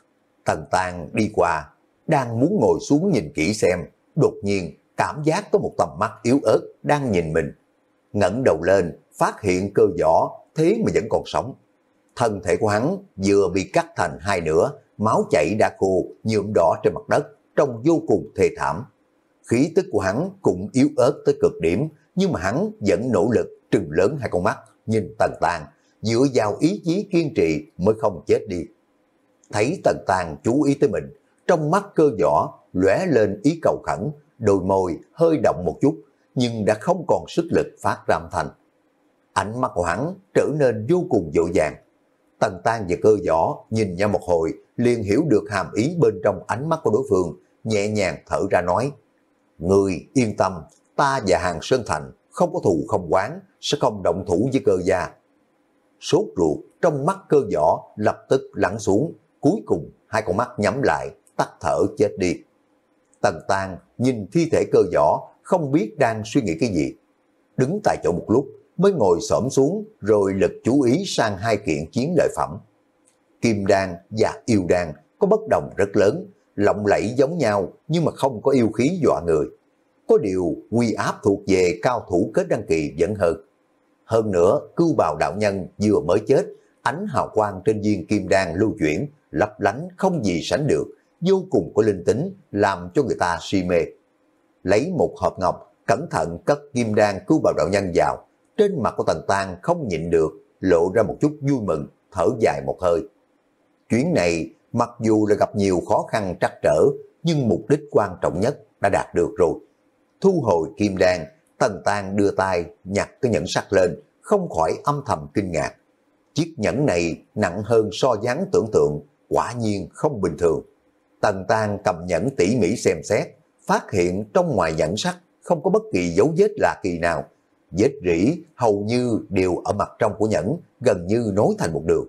Tần Tang đi qua, đang muốn ngồi xuống nhìn kỹ xem, đột nhiên cảm giác có một tầm mắt yếu ớt đang nhìn mình. Ngẩng đầu lên, phát hiện Cơ Võ thế mà vẫn còn sống. Thân thể của hắn vừa bị cắt thành hai nửa, máu chảy đã khô, nhuộm đỏ trên mặt đất, trông vô cùng thê thảm. Khí tức của hắn cũng yếu ớt tới cực điểm, nhưng mà hắn vẫn nỗ lực trừng lớn hai con mắt, nhìn Tần Tang, dựa vào ý chí kiên trì mới không chết đi. Thấy Tần Tang chú ý tới mình, trong mắt Cơ Võ lóe lên ý cầu khẩn, đôi môi hơi động một chút, nhưng đã không còn sức lực phát ra âm thanh. Ánh mắt của hắn trở nên vô cùng dội vàng. Tần Tang và Cơ Võ nhìn nhau một hồi, liền hiểu được hàm ý bên trong ánh mắt của đối phương, nhẹ nhàng thở ra nói: "Ngươi yên tâm, ta và Hàng Sơn Thành không có thù không oán, sẽ không động thủ với Cơ gia." Sốt ruột trong mắt Cơ Võ lập tức lắng xuống, cuối cùng hai con mắt nhắm lại, tắt thở chết đi. Tần Tang nhìn thi thể Cơ Võ, không biết đang suy nghĩ cái gì. Đứng tại chỗ một lúc, mới ngồi xổm xuống, rồi lực chú ý sang hai kiện chiến lợi phẩm. Kim đan và yêu đan có bất đồng rất lớn, lộng lẫy giống nhau nhưng mà không có yêu khí dọa người. Có điều uy áp thuộc về cao thủ kết đăng kỳ vẫn hơn. Hơn nữa, Cưu Bào đạo nhân vừa mới chết, ánh hào quang trên viên kim đan lưu chuyển, lấp lánh không gì sánh được, vô cùng có linh tính, làm cho người ta si mê. Lấy một hộp ngọc, cẩn thận cất kim đan Cưu Bào đạo nhân vào, trên mặt của Tần Tang không nhịn được, lộ ra một chút vui mừng, thở dài một hơi. Chuyến này, mặc dù là gặp nhiều khó khăn trắc trở, nhưng mục đích quan trọng nhất đã đạt được rồi. Thu hồi kim đan, Tần Tang đưa tay nhặt cái nhẫn sắt lên, không khỏi âm thầm kinh ngạc. Chiếc nhẫn này nặng hơn so với hắn tưởng tượng, quả nhiên không bình thường. Tần Tang cầm nhẫn tỉ mỉ xem xét, phát hiện trong ngoài nhẫn sắt không có bất kỳ dấu vết lạ kỳ nào. Vết rỉ hầu như đều ở mặt trong của nhẫn, gần như nối thành một đường.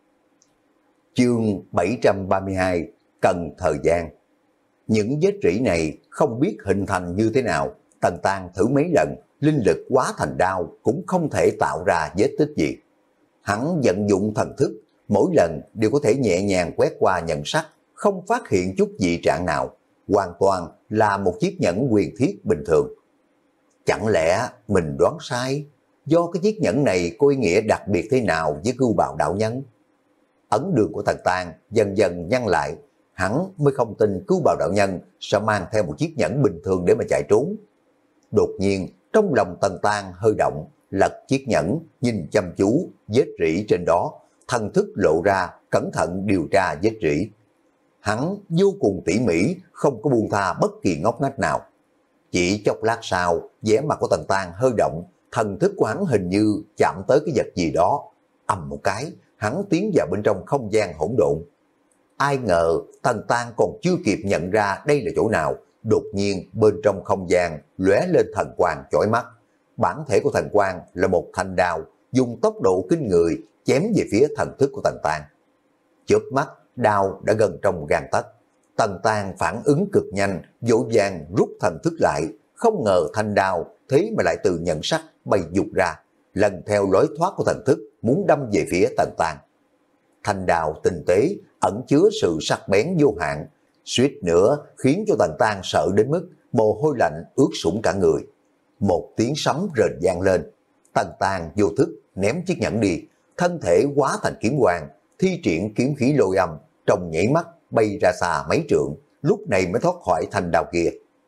Chương bảy trăm ba mươi hai, cần thời gian. Những vết rỉ này không biết hình thành như thế nào, Tần Tang thử mấy lần, linh lực quá thành đao cũng không thể tạo ra vết tích gì. Hắn vận dụng thần thức, mỗi lần đều có thể nhẹ nhàng quét qua nhẫn sắt, không phát hiện chút dị trạng nào, hoàn toàn là một chiếc nhẫn huyền thiết bình thường. Chẳng lẽ mình đoán sai, do cái chiếc nhẫn này có ý nghĩa đặc biệt thế nào với Cưu Bào đạo nhân? Ấn đường của Tần Tang dần dần nhăn lại, hắn mới không tin Cưu Bào đạo nhân sẽ mang theo một chiếc nhẫn bình thường để mà chạy trốn. Đột nhiên, trong lòng Tần Tang hơi động, lật chiếc nhẫn, nhìn chăm chú vết rỉ trên đó, thần thức lộ ra, cẩn thận điều tra vết rỉ. Hắn vô cùng tỉ mỉ, không có buông tha bất kỳ ngóc ngách nào. Chỉ chốc lát sau, vẻ mặt của Tần Tang hơi động, thần thức của hắn hình như chạm tới cái vật gì đó. Ầm một cái, hắn tiến vào bên trong không gian hỗn độn. Ai ngờ Tần Tang còn chưa kịp nhận ra đây là chỗ nào, đột nhiên bên trong không gian lóe lên thần quang chói mắt. Bản thể của thần quang là một thanh đao, dùng tốc độ kinh người chém về phía thần thức của Tần Tang. Chớp mắt, đao đã gần trong gang tấc. Tần Tang phản ứng cực nhanh, vội vàng rút thần thức lại, không ngờ thanh đao thế mà lại từ nhận sắt bay dục ra, lần theo lối thoát của thần thức muốn đâm về phía Tần Tang. Thanh đao tinh tế, ẩn chứa sự sắc bén vô hạn, suýt nữa khiến cho Tần Tang sợ đến mức mồ hôi lạnh ướt sũng cả người. Một tiếng sấm rền vang lên, Tần Tang vô thức ném chiếc nhẫn đi, thân thể hóa thành kiếm quang, thi triển kiếm khí lôi âm, trong nhảy mắt bay ra xa mấy trượng, lúc này mới thoát khỏi thanh đao kia.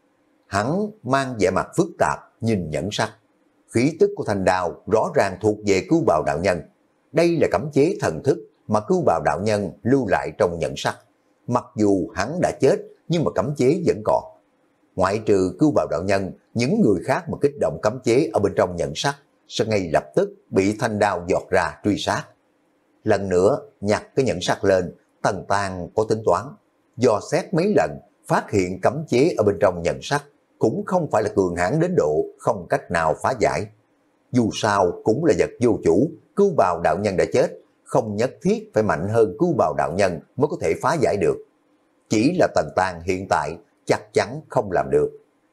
Hắn mang vẻ mặt phức tạp nhìn nhẫn sắt. Khí tức của thanh đao rõ ràng thuộc về Cưu Bào đạo nhân. Đây là cấm chế thần thức mà Cưu Bào đạo nhân lưu lại trong nhẫn sắt. Mặc dù hắn đã chết nhưng mà cấm chế vẫn còn. ngoại trừ Cưu Bào đạo nhân, những người khác mà kích động cấm chế ở bên trong nhận sắt sẽ ngay lập tức bị thanh đao giọt ra truy sát. Lần nữa nhặt cái nhẫn sắt lên, Tần Tang có tính toán, dò xét mấy lần, phát hiện cấm chế ở bên trong nhẫn sắt cũng không phải là cường hãn đến độ không cách nào phá giải. Dù sao cũng là vật vô chủ, Cưu Bào đạo nhân đã chết, không nhất thiết phải mạnh hơn Cưu Bào đạo nhân mới có thể phá giải được. Chỉ là Tần Tang hiện tại chắc chắn không làm được.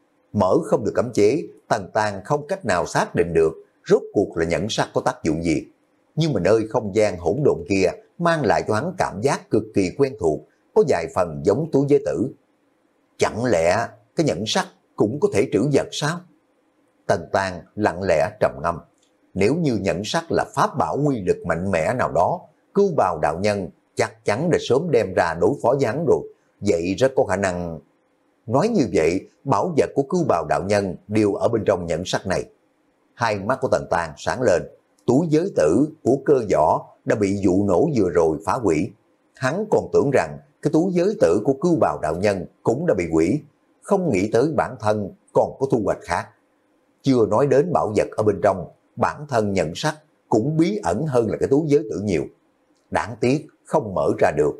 Mở không được cấm chế, Tần Tang không cách nào xác định được rốt cuộc là nhẫn sắt có tác dụng gì. Nhưng mà nơi không gian hỗn độn kia mang lại cho hắn cảm giác cực kỳ quen thuộc, có vài phần giống túi giới tử. Chẳng lẽ cái nhẫn sắt cũng có thể trữ vật sao? Tần Tang lặng lẽ trầm ngâm. Nếu như nhẫn sắt là pháp bảo uy lực mạnh mẽ nào đó, Cưu Bào đạo nhân chắc chắn đã sớm đem ra đối phó với hắn rồi. Vậy rất có khả năng... Nói như vậy, bảo vật của Cưu Bào đạo nhân đều ở bên trong nhẫn sắt này. Hai mắt của Tần Tang sáng lên, túi giới tử của Cơ Võ đã bị vụ nổ vừa rồi phá hủy. Hắn còn tưởng rằng cái túi giới tử của Cưu Bào đạo nhân cũng đã bị hủy, không nghĩ tới bản thân còn có thu hoạch khác. Chưa nói đến bảo vật ở bên trong, bản thân nhận sắt cũng bí ẩn hơn là cái túi giới tử nhiều. Đáng tiếc không mở ra được.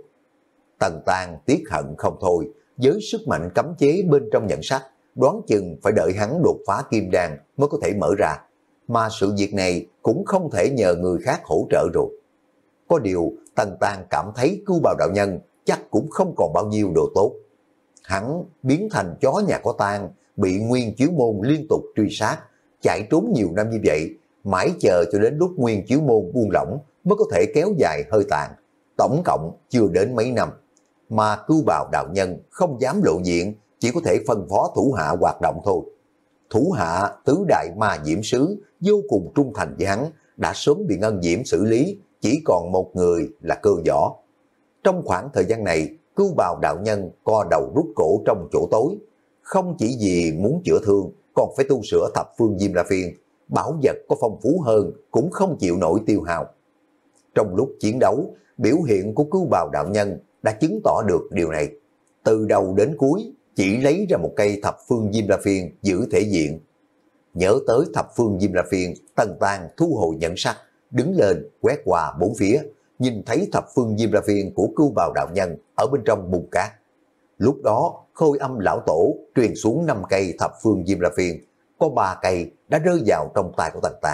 Tần Tang tiếc hận không thôi, với sức mạnh cấm chế bên trong nhận sắt, đoán chừng phải đợi hắn đột phá kim đan mới có thể mở ra. Mà sự việc này cũng không thể nhờ người khác hỗ trợ rồi. Có điều Tần Tang cảm thấy Cưu Bào đạo nhân chắc cũng không còn bao nhiêu đồ tốt. Hắn biến thành chó nhà có tang, bị Nguyên Chiếu Môn liên tục truy sát, chạy trốn nhiều năm như vậy, mãi chờ cho đến lúc Nguyên Chiếu Môn buông lỏng mới có thể kéo dài hơi tàn. Tổng cộng chưa đến mấy năm, mà Cưu Bào đạo nhân không dám lộ diện, chỉ có thể phân phó thủ hạ hoạt động thôi. Thủ hạ tứ đại ma diễm sứ vô cùng trung thành với hắn, đã sớm bị Ngân Diễm xử lý, chỉ còn một người là Cơ Võ. Trong khoảng thời gian này, Cưu Bào đạo nhân co đầu rút cổ trong chỗ tối, không chỉ vì muốn chữa thương, còn phải tu sửa thập phương Diêm La Phiên, bảo vật có phong phú hơn cũng không chịu nổi tiêu hao. Trong lúc chiến đấu, biểu hiện của Cưu Bào đạo nhân đã chứng tỏ được điều này. Từ đầu đến cuối chỉ lấy ra một cây thập phương Diêm La Phiên giữ thể diện. Nhớ tới thập phương Diêm La Phiên, Tần Tang thu hồi nhẫn sắt, đứng lên quét qua bốn phía, nhìn thấy thập phương Diêm La Phiên của Cưu Bào đạo nhân ở bên trong bùn cát. Lúc đó Khôi Âm lão tổ truyền xuống năm cây thập phương Diêm La Phiên, có ba cây đã rơi vào trong tay của Tần Tang.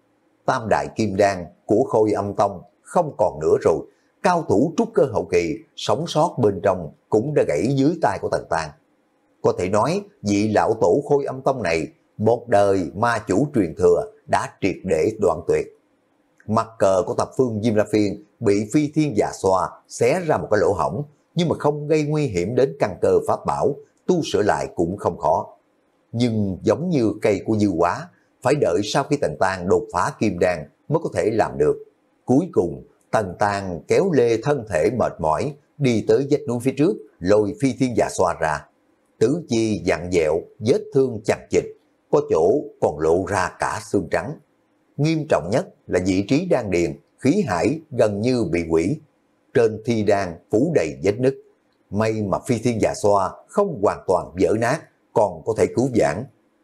Tam đại kim đan của Khôi Âm tông không còn nữa rồi, cao thủ trúc cơ hậu kỳ sống sót bên trong cũng đã gãy dưới tay của Tần Tang. Có thể nói vị lão tổ Khôi Âm tông này một đời ma chủ truyền thừa đã triệt để đoạn tuyệt. Mặt cờ của thập phương Diêm La Phiên bị Phi Thiên Già Xoa xé ra một cái lỗ hổng, nhưng mà không gây nguy hiểm đến căn cơ pháp bảo, tu sửa lại cũng không khó. Nhưng giống như cây của Dư Quá, phải đợi sau khi Tần Tang đột phá kim đan mới có thể làm được. Cuối cùng Tần Tang kéo lê thân thể mệt mỏi đi tới vách núi phía trước, lôi Phi Thiên Già Xoa ra. Tứ chi dặn dẹo, vết thương chằng chịt, có chỗ còn lộ ra cả xương trắng. Nghiêm trọng nhất là vị trí đan điền, khí hải gần như bị hủy. Trên thi đan phủ đầy vết nứt. May mà Phi Thiên Già Xoa không hoàn toàn vỡ nát, còn có thể cứu vãn.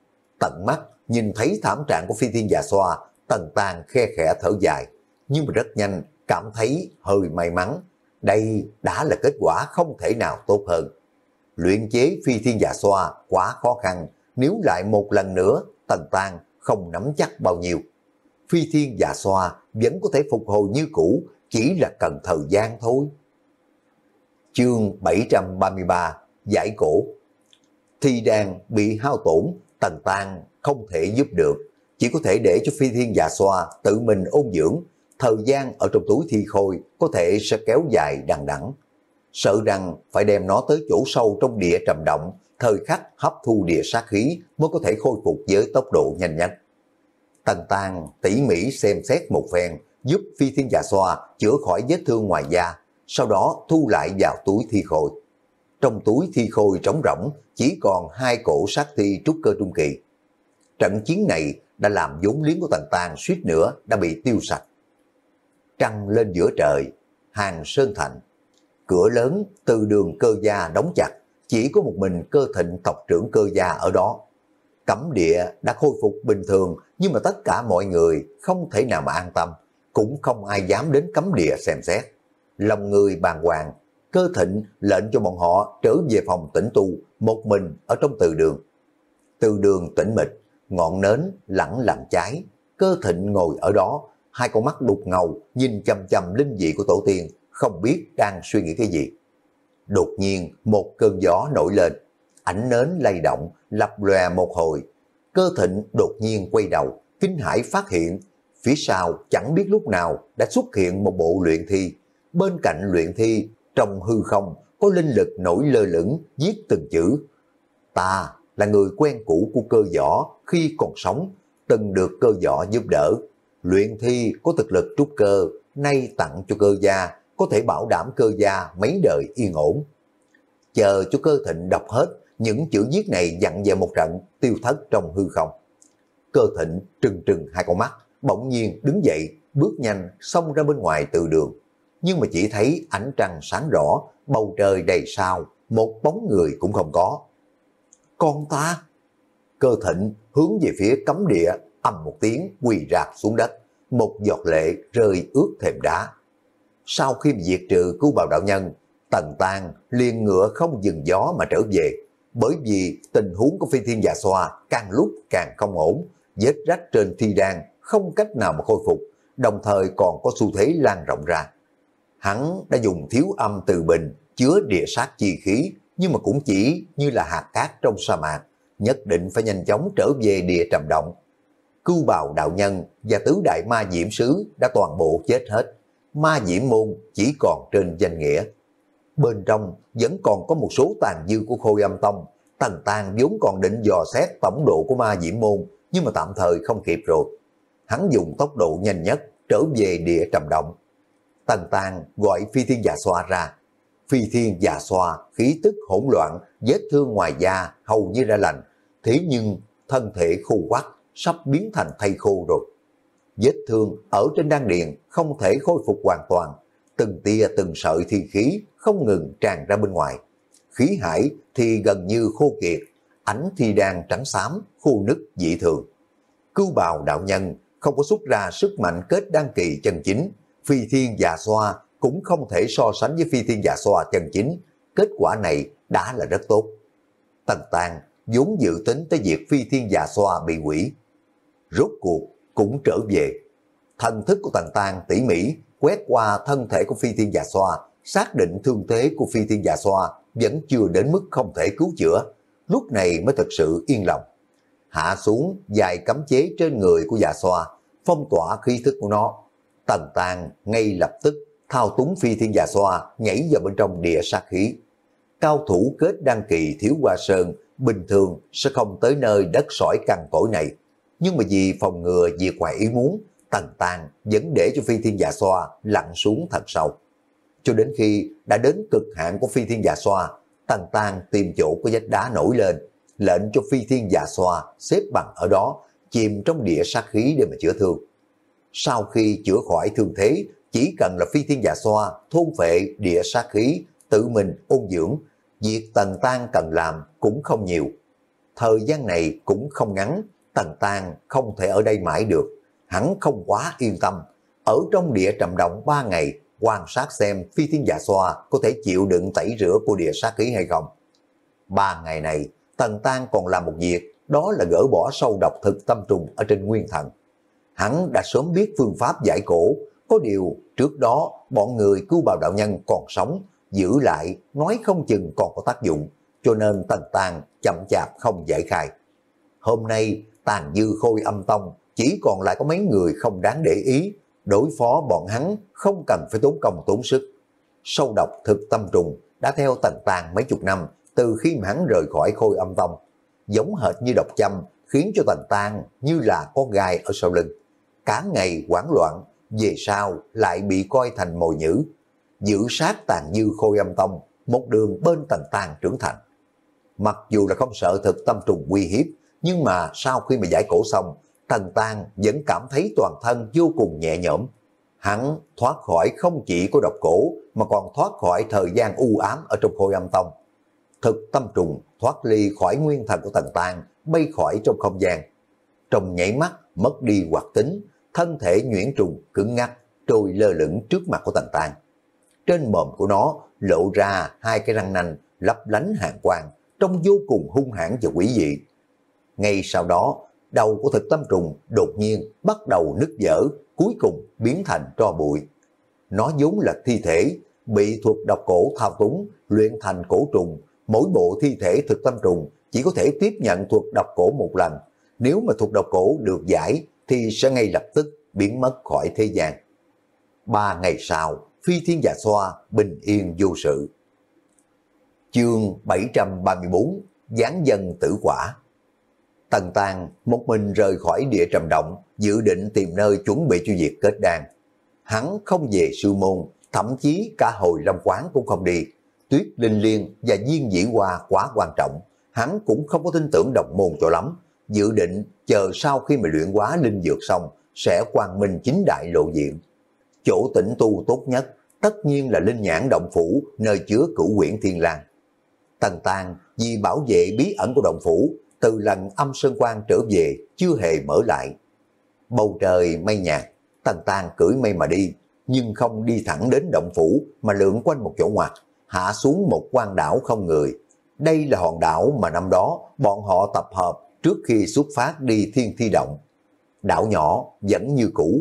Tận mắt nhìn thấy thảm trạng của Phi Thiên Già Xoa, Tần Tang khe khẽ thở dài, nhưng mà rất nhanh cảm thấy hơi may mắn. Đây đã là kết quả không thể nào tốt hơn. Luyện chế Phi Thiên Già Xoa quá khó khăn, nếu lại một lần nữa Tần Tang không nắm chắc bao nhiêu. Phi Thiên Già Xoa vẫn có thể phục hồi như cũ, chỉ là cần thời gian thôi. Chương bảy trăm ba mươi ba, giải cổ. Thi đan bị hao tổn, Tần Tang không thể giúp được, chỉ có thể để cho Phi Thiên Già Xoa tự mình ôn dưỡng. Thời gian ở trong túi thi khôi có thể sẽ kéo dài đằng đẵng. Sợ rằng phải đem nó tới chỗ sâu trong địa trầm động, thời khắc hấp thu địa sát khí mới có thể khôi phục với tốc độ nhanh nhất. Tần Tang tỉ mỉ xem xét một phen, giúp Phi Thiên Già Xoa chữa khỏi vết thương ngoài da, sau đó thu lại vào túi thi khôi. Trong túi thi khôi trống rỗng chỉ còn hai cổ sát thi trúc cơ trung kỳ. Trận chiến này đã làm vốn liếng của Tần Tang suýt nữa đã bị tiêu sạch. Trăng lên giữa trời, Hàng Sơn Thành. Cửa lớn từ đường Cơ gia đóng chặt, chỉ có một mình Cơ Thịnh tộc trưởng Cơ gia ở đó. Cấm địa đã khôi phục bình thường, nhưng mà tất cả mọi người không thể nào mà an tâm, cũng không ai dám đến cấm địa xem xét. Lòng người bàng hoàng, Cơ Thịnh lệnh cho bọn họ trở về phòng tĩnh tu, một mình ở trong từ đường. Từ đường tĩnh mịch, ngọn nến lẳng lặng cháy, Cơ Thịnh ngồi ở đó, hai con mắt đục ngầu nhìn chằm chằm linh vị của tổ tiên, không biết đang suy nghĩ cái gì. Đột nhiên một cơn gió nổi lên, ánh nến lay động, lập lòe một hồi. Cơ Thịnh đột nhiên quay đầu, kinh hãi phát hiện, phía sau chẳng biết lúc nào đã xuất hiện một bộ luyện thi. Bên cạnh luyện thi, trong hư không, có linh lực nổi lơ lửng, viết từng chữ. Ta là người quen cũ của Cơ Võ khi còn sống, từng được Cơ Võ giúp đỡ. Luyện thi có thực lực trúc cơ, nay tặng cho Cơ gia, có thể bảo đảm Cơ gia mấy đời yên ổn. Chờ cho Cơ Thịnh đọc hết, những chữ viết này dặn về một trận, tiêu thất trong hư không. Cơ Thịnh trừng trừng hai con mắt, bỗng nhiên đứng dậy, bước nhanh xông ra bên ngoài từ đường. Nhưng mà chỉ thấy ánh trăng sáng rõ, bầu trời đầy sao, một bóng người cũng không có. Con ta! Cơ Thịnh hướng về phía cấm địa, ầm một tiếng quỳ rạp xuống đất, một giọt lệ rơi ướt thềm đá. Sau khi diệt trừ Cưu Bào đạo nhân, Tần Tang liền ngựa không dừng gió mà trở về, bởi vì tình huống của Phi Thiên Dạ Xoa càng lúc càng không ổn, vết rách trên thi đan không cách nào mà khôi phục, đồng thời còn có xu thế lan rộng ra. Hắn đã dùng thiếu âm từ bình chứa địa sát chi khí, nhưng mà cũng chỉ như là hạt cát trong sa mạc, nhất định phải nhanh chóng trở về địa trầm động. Cưu Bào đạo nhân và tứ đại ma diễm sứ đã toàn bộ chết hết, ma diễm môn chỉ còn trên danh nghĩa. Bên trong vẫn còn có một số tàn dư của Khôi Âm Tông. Tần Tang vốn còn định dò xét tổng độ của ma diễm môn, nhưng mà tạm thời không kịp rồi. Hắn dùng tốc độ nhanh nhất trở về địa trầm động. Tần Tang gọi Phi Thiên Dạ Xoa ra. Phi Thiên Dạ Xoa khí tức hỗn loạn, vết thương ngoài da hầu như đã lành, thế nhưng thân thể khô quắt, sắp biến thành thây khô rồi. Vết thương ở trên đan điền không thể khôi phục hoàn toàn, từng tia từng sợi thi khí không ngừng tràn ra bên ngoài. Khí hải thì gần như khô kiệt, ánh thi đan trắng xám, khô nứt dị thường. Cưu Bào đạo nhân không có xuất ra sức mạnh kết đan kỳ chân chính, Phi Thiên Dạ Xoa cũng không thể so sánh với Phi Thiên Dạ Xoa chân chính. Kết quả này đã là rất tốt. Tần Tang vốn dự tính tới việc Phi Thiên Dạ Xoa bị hủy, rốt cuộc cũng trở về. Thần thức của Tần Tang tỉ mỉ quét qua thân thể của Phi Thiên Dạ Xoa, xác định thương thế của Phi Thiên Dạ Xoa vẫn chưa đến mức không thể cứu chữa, lúc này mới thật sự yên lòng. Hạ xuống vài cấm chế trên người của Dạ Xoa, phong tỏa khí thức của nó. Tần Tang ngay lập tức thao túng Phi Thiên Dạ Xoa nhảy vào bên trong địa sát khí. Cao thủ kết đăng kỳ Thiếu Hoa Sơn bình thường sẽ không tới nơi đất sỏi cằn cỗi này, nhưng mà vì phòng ngừa việc ngoài ý muốn, Tần Tang vẫn để cho Phi Thiên Dạ Xoa lặn xuống thật sâu. Cho đến khi đã đến cực hạn của Phi Thiên Dạ Xoa, Tần Tang tìm chỗ có vách đá nổi lên, lệnh cho Phi Thiên Dạ Xoa xếp bằng ở đó, chìm trong địa sát khí để mà chữa thương. Sau khi chữa khỏi thương thế, chỉ cần là Phi Thiên Dạ Xoa thôn phệ địa sát khí, tự mình ôn dưỡng, việc Tần Tang cần làm cũng không nhiều. Thời gian này cũng không ngắn, Tần Tang không thể ở đây mãi được. Hắn không quá yên tâm, ở trong địa trầm động ba ngày, quan sát xem Phi Thiên Dạ Xoa có thể chịu đựng tẩy rửa của địa sát khí hay không. Ba ngày này, Tần Tang còn làm một việc, đó là gỡ bỏ sâu độc thực tâm trùng ở trên nguyên thần. Hắn đã sớm biết phương pháp giải cổ, có điều trước đó bọn người Cưu Bào đạo nhân còn sống, giữ lại nói không chừng còn có tác dụng, cho nên Tần Tang chậm chạp không giải khai. Hôm nay tàn dư Khôi Âm Tông chỉ còn lại có mấy người không đáng để ý, đối phó bọn hắn không cần phải tốn công tốn sức. Sâu độc thực tâm trùng đã theo Tần Tang mấy chục năm từ khi mà hắn rời khỏi Khôi Âm Tông, giống hệt như độc châm, khiến cho Tần Tang như là có gai ở sau lưng. Cả ngày hoảng loạn, về sau lại bị coi thành mồi nhữ. Giữ sát tàn dư Khôi Âm Tông, một đường bên Tần Tang trưởng thành. Mặc dù là không sợ thực tâm trùng uy hiếp, nhưng mà sau khi mà giải cổ xong, Tần Tang vẫn cảm thấy toàn thân vô cùng nhẹ nhõm. Hắn thoát khỏi không chỉ có độc cổ, mà còn thoát khỏi thời gian u ám ở trong Khôi Âm Tông. thực tâm trùng thoát ly khỏi nguyên thần của Tần Tang, bay khỏi trong không gian. Trong nhảy mắt mất đi hoạt tính, thân thể nhuyễn trùng cứng ngắc trôi lơ lửng trước mặt của Tần Tang. Trên mồm của nó lộ ra hai cái răng nanh lấp lánh hàn quang, trông vô cùng hung hãn và quỷ dị. Ngay sau đó, đầu của thực tâm trùng đột nhiên bắt đầu nứt vỡ, cuối cùng biến thành tro bụi. Nó vốn là thi thể, bị thuật độc cổ thao túng, luyện thành cổ trùng. Mỗi bộ thi thể thực tâm trùng chỉ có thể tiếp nhận thuật độc cổ một lần. Nếu mà thuật độc cổ được giải thì sẽ ngay lập tức biến mất khỏi thế gian. Ba ngày sau, Phi Thiên Dạ Xoa bình yên vô sự. Chương bảy trăm ba mươi bốn, Giáng dân tử quả. Tần Tang một mình rời khỏi địa trầm động, dự định tìm nơi chuẩn bị cho việc kết đan. Hắn không về sư môn, thậm chí cả hồi long quán cũng không đi. Tuyết Linh Liên và Diên Dĩ Hoa quá quan trọng, hắn cũng không có tin tưởng đồng môn cho lắm. Dự định chờ sau khi mà luyện hóa linh dược xong, sẽ quang minh chính đại lộ diện. Chỗ tĩnh tu tốt nhất, tất nhiên là Linh Nhãn Động Phủ, nơi chứa Cửu Quyển Thiên Lang. Tần Tang vì bảo vệ bí ẩn của động phủ, từ lần âm sơn quan trở về chưa hề mở lại. Bầu trời mây nhạt, Tần Tang cưỡi mây mà đi, nhưng không đi thẳng đến động phủ mà lượn quanh một chỗ ngoặt, hạ xuống một quan đảo không người. Đây là hòn đảo mà năm đó bọn họ tập hợp trước khi xuất phát đi Thiên Thi Động. Đảo nhỏ vẫn như cũ,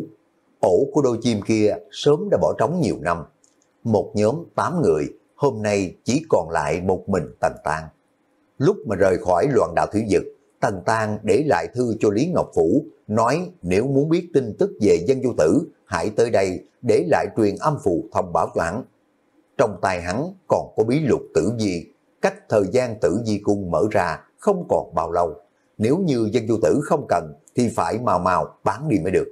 ổ của đôi chim kia sớm đã bỏ trống nhiều năm. Một nhóm tám người, hôm nay chỉ còn lại một mình Tần Tang. Lúc mà rời khỏi loạn đạo thủy vực, Tần Tang để lại thư cho Lý Ngọc Phủ, nói nếu muốn biết tin tức về Dân Vô Tử, hãy tới đây để lại truyền âm phù thông báo cho hắn. Trong tay hắn còn có bí lục tử di, cách thời gian tử di cung mở ra không còn bao lâu. Nếu như Dân Vô Tử không cần thì phải mau mau bán đi mới được.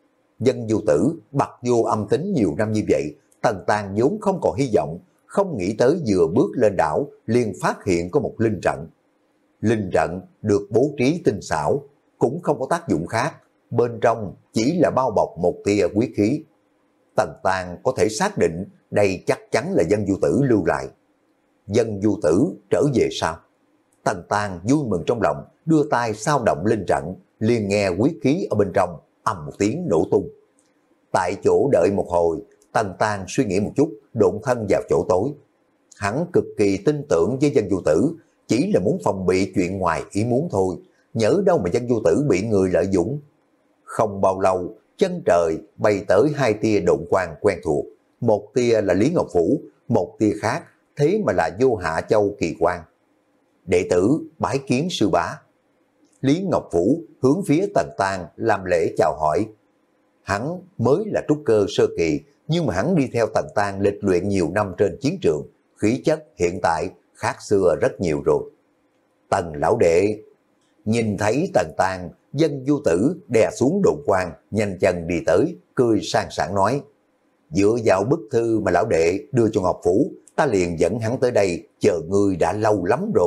Dân Vô Tử bặt vô âm tính nhiều năm như vậy, Tần Tang vốn không còn hy vọng, không nghĩ tới vừa bước lên đảo liền phát hiện có một linh trận. Linh trận được bố trí tinh xảo, cũng không có tác dụng khác, bên trong chỉ là bao bọc một tia quý khí. Tần Tang có thể xác định đây chắc chắn là Dân Du Tử lưu lại. Dân Du Tử trở về sao? Tần Tang vui mừng trong lòng, đưa tay sao động linh trận, liền nghe quý khí ở bên trong ầm một tiếng nổ tung. Tại chỗ đợi một hồi, Tần Tang suy nghĩ một chút, độn thân vào chỗ tối. Hắn cực kỳ tin tưởng với Dân Du Tử, chỉ là muốn phòng bị chuyện ngoài ý muốn thôi, nhỡ đâu mà Dân Du Tử bị người lợi dụng. Không bao lâu, chân trời bay tới hai tia độn quang quen thuộc, một tia là Lý Ngọc Phủ, một tia khác thế mà là Vô Hạ Châu Kỳ Quang. Đệ tử bái kiến sư bá. Lý Ngọc Phủ hướng phía Tần Tang làm lễ chào hỏi. Hắn mới là trúc cơ sơ kỳ, nhưng mà hắn đi theo Tần Tang lịch luyện nhiều năm trên chiến trường, khí chất hiện tại khác xưa rất nhiều rồi. Tần lão đệ, nhìn thấy Tần Tang, Dân Du Tử đè xuống độn quang, nhanh chân đi tới, cười sang sảng nói: dựa vào bức thư mà lão đệ đưa cho Ngọc Phủ, ta liền dẫn hắn tới đây, chờ ngươi đã lâu lắm rồi.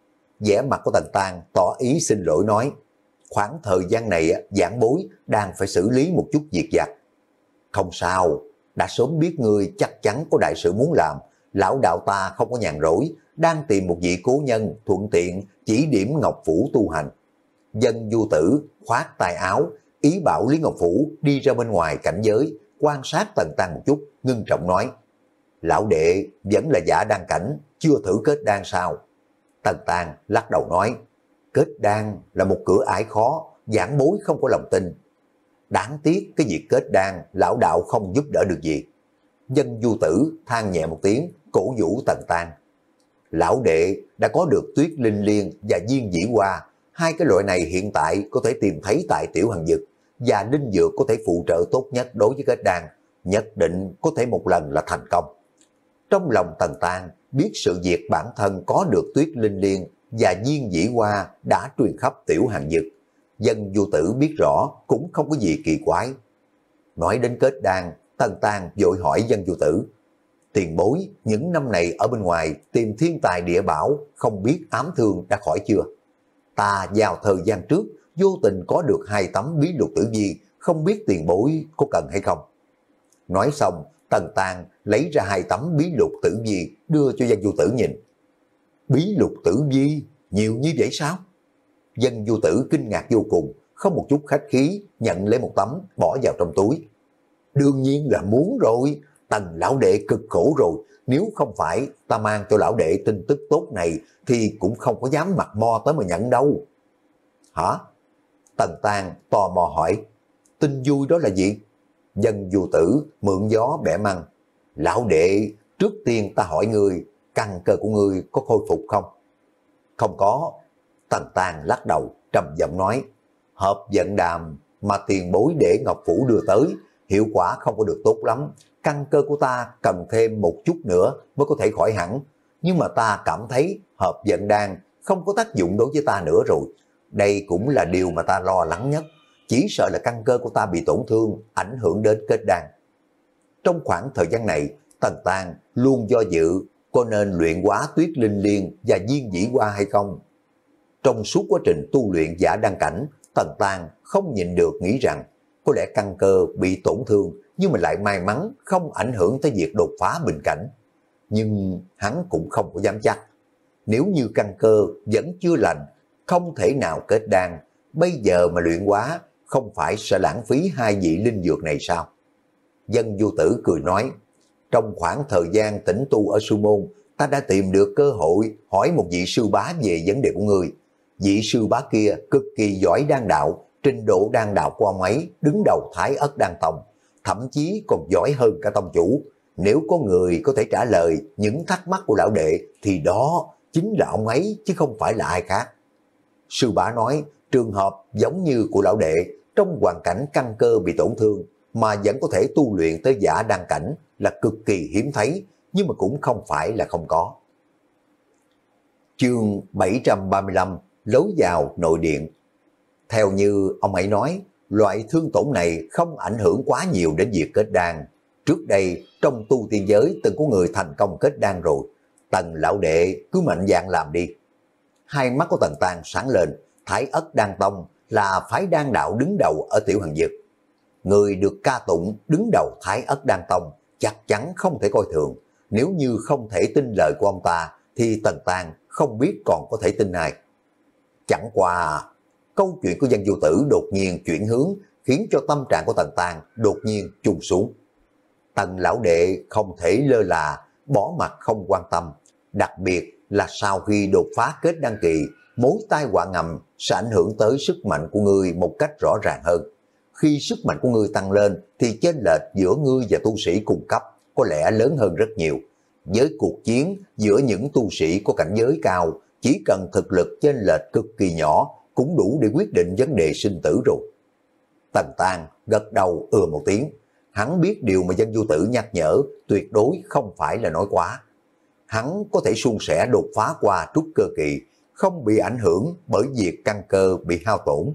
Vẻ mặt của Tần Tang tỏ ý xin lỗi nói: khoảng thời gian này giảng bối đang phải xử lý một chút việc vặt. Không sao, đã sớm biết ngươi chắc chắn có đại sự muốn làm, lão đạo ta không có nhàn rỗi, đang tìm một vị cố nhân thuận tiện chỉ điểm Ngọc Phủ tu hành. Dân Du Tử khoát tay áo, ý bảo Lý Ngọc Phủ đi ra bên ngoài cảnh giới, quan sát Tần Tang một chút, ngưng trọng nói: lão đệ vẫn là giả đan cảnh, chưa thử kết đan sao? Tần Tang lắc đầu nói: kết đan là một cửa ải khó, giảng bối không có lòng tin. Đáng tiếc cái việc kết đan, lão đạo không giúp đỡ được gì. Dân Du Tử than nhẹ một tiếng, cổ vũ Tần Tang: lão đệ đã có được Tuyết Linh Liên và Diên Dĩ Hoa, hai cái loại này hiện tại có thể tìm thấy tại Tiểu Hằng Dực, và linh dược có thể phụ trợ tốt nhất đối với kết đan, nhất định có thể một lần là thành công. Trong lòng Tần Tang biết sự việc bản thân có được Tuyết Linh Liên và Diên Dĩ Hoa đã truyền khắp Tiểu Hằng Dực. Dân Du Tử biết rõ cũng không có gì kỳ quái. Nói đến kết đan, Tần Tang vội hỏi Dân Du Tử: tiền bối những năm này ở bên ngoài tìm thiên tài địa bảo, không biết ám thương đã khỏi chưa? Ta vào thời gian trước vô tình có được hai tấm bí lục tử vi, không biết tiền bối có cần hay không? Nói xong, Tần Tang lấy ra hai tấm bí lục tử vi đưa cho Dân Du Tử nhìn. Bí lục tử vi, nhiều như vậy sao? Dân vô tử kinh ngạc vô cùng, không một chút khách khí, nhận lấy một tấm, bỏ vào trong túi. Đương nhiên là muốn rồi, Tần lão đệ cực khổ rồi, nếu không phải ta mang cho lão đệ tin tức tốt này, thì cũng không có dám mặt mo tới mà nhận đâu. Hả? Tần Tang tò mò hỏi, tin vui đó là gì? Dân vô tử mượn gió bẻ măng. Lão đệ, trước tiên ta hỏi ngươi, căn cơ của ngươi có khôi phục không? Không có. Tần Tang lắc đầu, trầm giọng nói, hợp vận đàm mà tiền bối để Ngọc Phủ đưa tới, hiệu quả không có được tốt lắm. Căn cơ của ta cần thêm một chút nữa mới có thể khỏi hẳn. Nhưng mà ta cảm thấy hợp vận đan không có tác dụng đối với ta nữa rồi. Đây cũng là điều mà ta lo lắng nhất. Chỉ sợ là căn cơ của ta bị tổn thương, ảnh hưởng đến kết đan. Trong khoảng thời gian này, Tần Tang luôn do dự có nên luyện hóa tuyết linh liên và viên dĩ hoa hay không. Trong suốt quá trình tu luyện giả đăng cảnh, Tần Tang không nhịn được nghĩ rằng có lẽ căn cơ bị tổn thương nhưng mà lại may mắn không ảnh hưởng tới việc đột phá bình cảnh. Nhưng hắn cũng không có dám chắc. Nếu như căn cơ vẫn chưa lành, không thể nào kết đan, bây giờ mà luyện hóa không phải sẽ lãng phí hai vị linh dược này sao? Dân vô tử cười nói, trong khoảng thời gian tĩnh tu ở sư môn, ta đã tìm được cơ hội hỏi một vị sư bá về vấn đề của người. Vị sư bá kia cực kỳ giỏi đan đạo, trình độ đan đạo của ông ấy đứng đầu Thái Ất Đan Tông, thậm chí còn giỏi hơn cả tông chủ. Nếu có người có thể trả lời những thắc mắc của lão đệ thì đó chính là ông ấy chứ không phải là ai khác. Sư bá nói trường hợp giống như của lão đệ trong hoàn cảnh căn cơ bị tổn thương mà vẫn có thể tu luyện tới giả đan cảnh là cực kỳ hiếm thấy, nhưng mà cũng không phải là không có. Chương bảy trăm ba mươi lăm, lối vào nội điện. Theo như ông ấy nói, loại thương tổn này không ảnh hưởng quá nhiều đến việc kết đan. Trước đây, trong tu tiên giới từng có người thành công kết đan rồi. Tần lão đệ cứ mạnh dạn làm đi. Hai mắt của Tần Tang sáng lên, Thái Ất Đan Tông là phái đan đạo đứng đầu ở Tiểu Hằng Dực. Người được ca tụng đứng đầu Thái Ất Đan Tông chắc chắn không thể coi thường. Nếu như không thể tin lời của ông ta, thì Tần Tang không biết còn có thể tin ai. Chẳng qua, câu chuyện của Dân Vô Tử đột nhiên chuyển hướng, khiến cho tâm trạng của Tần Tang đột nhiên trùng xuống. Tần lão đệ không thể lơ là, bỏ mặt không quan tâm. Đặc biệt là sau khi đột phá kết đan kỳ, mối tai họa ngầm sẽ ảnh hưởng tới sức mạnh của ngươi một cách rõ ràng hơn. Khi sức mạnh của ngươi tăng lên thì chênh lệch giữa ngươi và tu sĩ cùng cấp có lẽ lớn hơn rất nhiều. Với cuộc chiến giữa những tu sĩ có cảnh giới cao, chỉ cần thực lực chênh lệch cực kỳ nhỏ cũng đủ để quyết định vấn đề sinh tử rồi. Tần Tang gật đầu ừ một tiếng. Hắn biết điều mà Dân Vô Tử nhắc nhở tuyệt đối không phải là nói quá. Hắn có thể suôn sẻ đột phá qua trúc cơ kỳ, không bị ảnh hưởng bởi việc căn cơ bị hao tổn.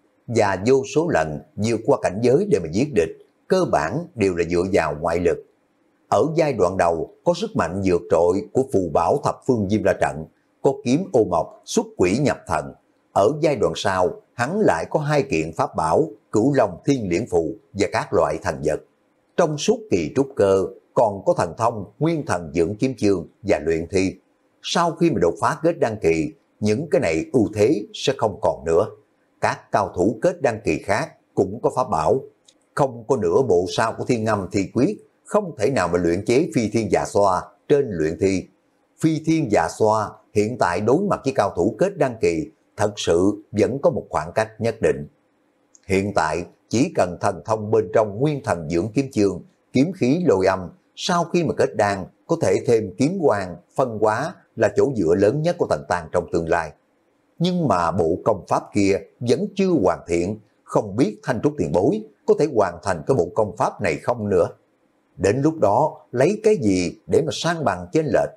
Và vô số lần vượt qua cảnh giới để mà giết địch, cơ bản đều là dựa vào ngoại lực. Ở giai đoạn đầu có sức mạnh vượt trội của phù bảo thập phương Diêm La Trận, có kiếm ô mộc, xuất quỷ nhập thần. Ở giai đoạn sau, hắn lại có hai kiện pháp bảo, Cửu Long Thiên Liễn Phù và các loại thần vật. Trong suốt kỳ trúc cơ, còn có thần thông, nguyên thần dưỡng kiếm chương và luyện thi. Sau khi mà đột phá kết đan kỳ, những cái này ưu thế sẽ không còn nữa. Các cao thủ kết đan kỳ khác cũng có pháp bảo. Không có nửa bộ sao của Thiên Ngâm Thi Quyết, không thể nào mà luyện chế phi thiên dạ xoa trên luyện thi. Phi thiên dạ xoa hiện tại đối mặt với cao thủ kết đan kỳ, thật sự vẫn có một khoảng cách nhất định. Hiện tại chỉ cần thần thông bên trong nguyên thần dưỡng kiếm chương, kiếm khí lôi âm, sau khi mà kết đan có thể thêm kiếm quang, phân hóa là chỗ dựa lớn nhất của Tần Tang trong tương lai. Nhưng mà bộ công pháp kia vẫn chưa hoàn thiện, không biết Thanh Trúc tiền bối có thể hoàn thành cái bộ công pháp này không nữa. Đến lúc đó lấy cái gì để mà san bằng chênh lệch?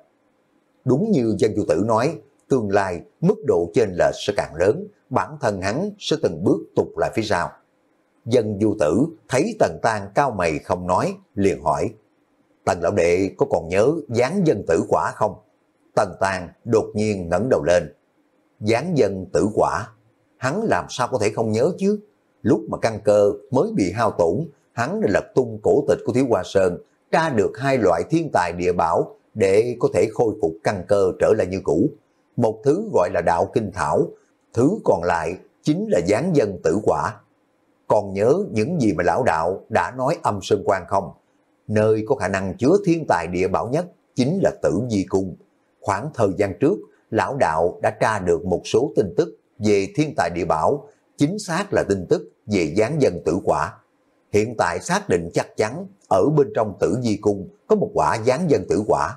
Đúng như Dân Vô Tử nói, tương lai mức độ chênh lệch sẽ càng lớn, bản thân hắn sẽ từng bước tụt lại phía sau. Dân Vô Tử thấy Tần Tang cao mày không nói, liền hỏi, Tần lão đệ có còn nhớ giáng dân tử quả không? Tần Tang đột nhiên ngẩng đầu lên. Giáng dân tử quả, hắn làm sao có thể không nhớ chứ? Lúc mà căn cơ mới bị hao tổn, hắn đã lật tung cổ tịch của Thiếu Hoa Sơn, tra được hai loại thiên tài địa bảo để có thể khôi phục căn cơ trở lại như cũ. một thứ gọi là đạo kinh thảo, thứ còn lại chính là giáng dân tử quả. Còn nhớ những gì mà lão đạo đã nói âm sơn quan không? Nơi có khả năng chứa thiên tài địa bảo nhất chính là Tử Di Cung. Khoảng thời gian trước, lão đạo đã tra được một số tin tức về thiên tài địa bảo, chính xác là tin tức về giáng dân tử quả. Hiện tại xác định chắc chắn ở bên trong Tử Di Cung có một quả giáng dân tử quả.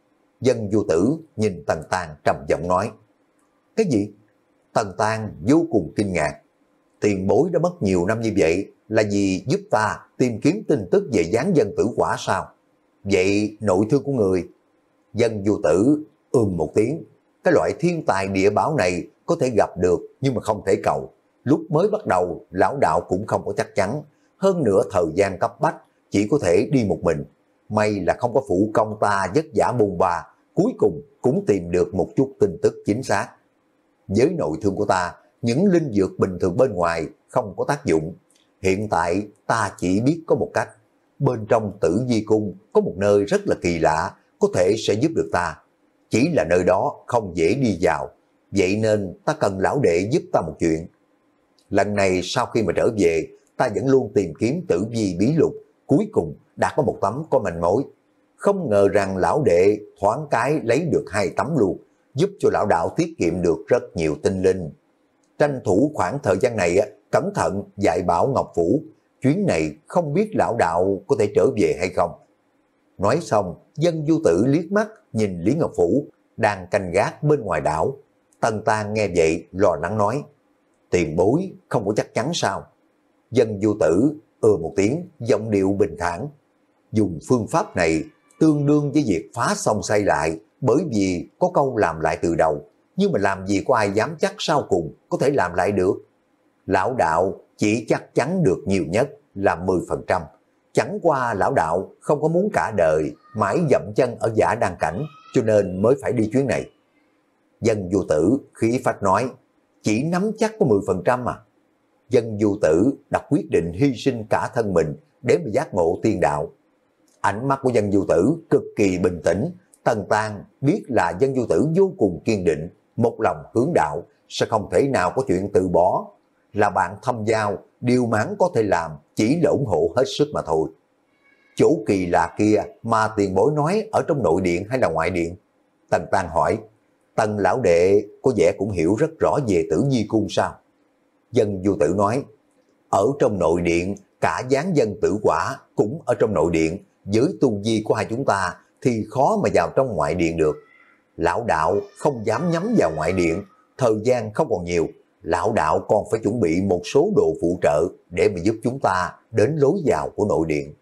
Dân Vô Tử nhìn Tần Tang trầm giọng nói. Cái gì? Tần Tang vô cùng kinh ngạc. Tiền bối đã mất nhiều năm như vậy là vì giúp ta tìm kiếm tin tức về giáng dân tử quả sao? Vậy nội thương của người? Dân Vô Tử ừm một tiếng. Cái loại thiên tài địa bảo này có thể gặp được nhưng mà không thể cầu. Lúc mới bắt đầu lão đạo cũng không có chắc chắn. Hơn nữa thời gian cấp bách chỉ có thể đi một mình. May là không có phụ công ta vất vả bôn ba, cuối cùng cũng tìm được một chút tin tức chính xác. Với nội thương của ta, những linh dược bình thường bên ngoài không có tác dụng. Hiện tại ta chỉ biết có một cách. Bên trong Tử Di Cung có một nơi rất là kỳ lạ, có thể sẽ giúp được ta. Chỉ là nơi đó không dễ đi vào. Vậy nên ta cần lão đệ giúp ta một chuyện. Lần này sau khi mà trở về, ta vẫn luôn tìm kiếm Tử Vi bí lục. Cuối cùng đã có một tấm có manh mối. Không ngờ rằng lão đệ thoáng cái lấy được hai tấm luôn, giúp cho lão đạo tiết kiệm được rất nhiều tinh linh. Tranh thủ khoảng thời gian này, cẩn thận dạy bảo Ngọc Phủ. Chuyến này không biết lão đạo có thể trở về hay không. Nói xong, Dân Vô Tử liếc mắt nhìn Lý Ngọc Phủ đang canh gác bên ngoài đảo. Tần Tang nghe vậy lo lắng nói. Tiền bối không có chắc chắn sao? Dân Vô Tử ừ một tiếng, giọng điệu bình thản. Dùng phương pháp này tương đương với việc phá xong xây lại, bởi vì có câu làm lại từ đầu. Nhưng mà làm gì có ai dám chắc sau cùng có thể làm lại được. Lão đạo chỉ chắc chắn được nhiều nhất là mười phần trăm. Chẳng qua lão đạo không có muốn cả đời mãi dậm chân ở giả đăng cảnh, cho nên mới phải đi chuyến này. Dân Vô Tử khí phách nói, chỉ nắm chắc có mười phần trăm mà. Dân Vô Tử đã quyết định hy sinh cả thân mình để mà giác ngộ tiên đạo. Ánh mắt của Dân Vô Tử cực kỳ bình tĩnh. Tần Tang biết là Dân Vô Tử vô cùng kiên định, một lòng hướng đạo, sẽ không thể nào có chuyện từ bỏ. Là bạn thâm giao, điều mãn có thể làm chỉ là ủng hộ hết sức mà thôi. Chỗ kỳ lạ kia mà tiền bối nói ở trong nội điện hay là ngoại điện? Tần Tang hỏi. Tần lão đệ có vẻ cũng hiểu rất rõ về Tử Di Cung sao? Dân Vô Tử nói. Ở trong nội điện, cả giáng dân tử quả cũng ở trong nội điện. Với tu vi của hai chúng ta thì khó mà vào trong ngoại điện được. Lão đạo không dám nhắm vào ngoại điện, thời gian không còn nhiều. Lão đạo còn phải chuẩn bị một số đồ phụ trợ để mà giúp chúng ta đến lối vào của nội điện.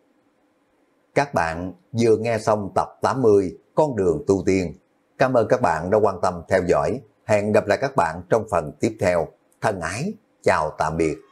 Các bạn vừa nghe xong tập tám mươi Con đường tu tiên. Cảm ơn các bạn đã quan tâm theo dõi. Hẹn gặp lại các bạn trong phần tiếp theo. Thân ái, chào tạm biệt.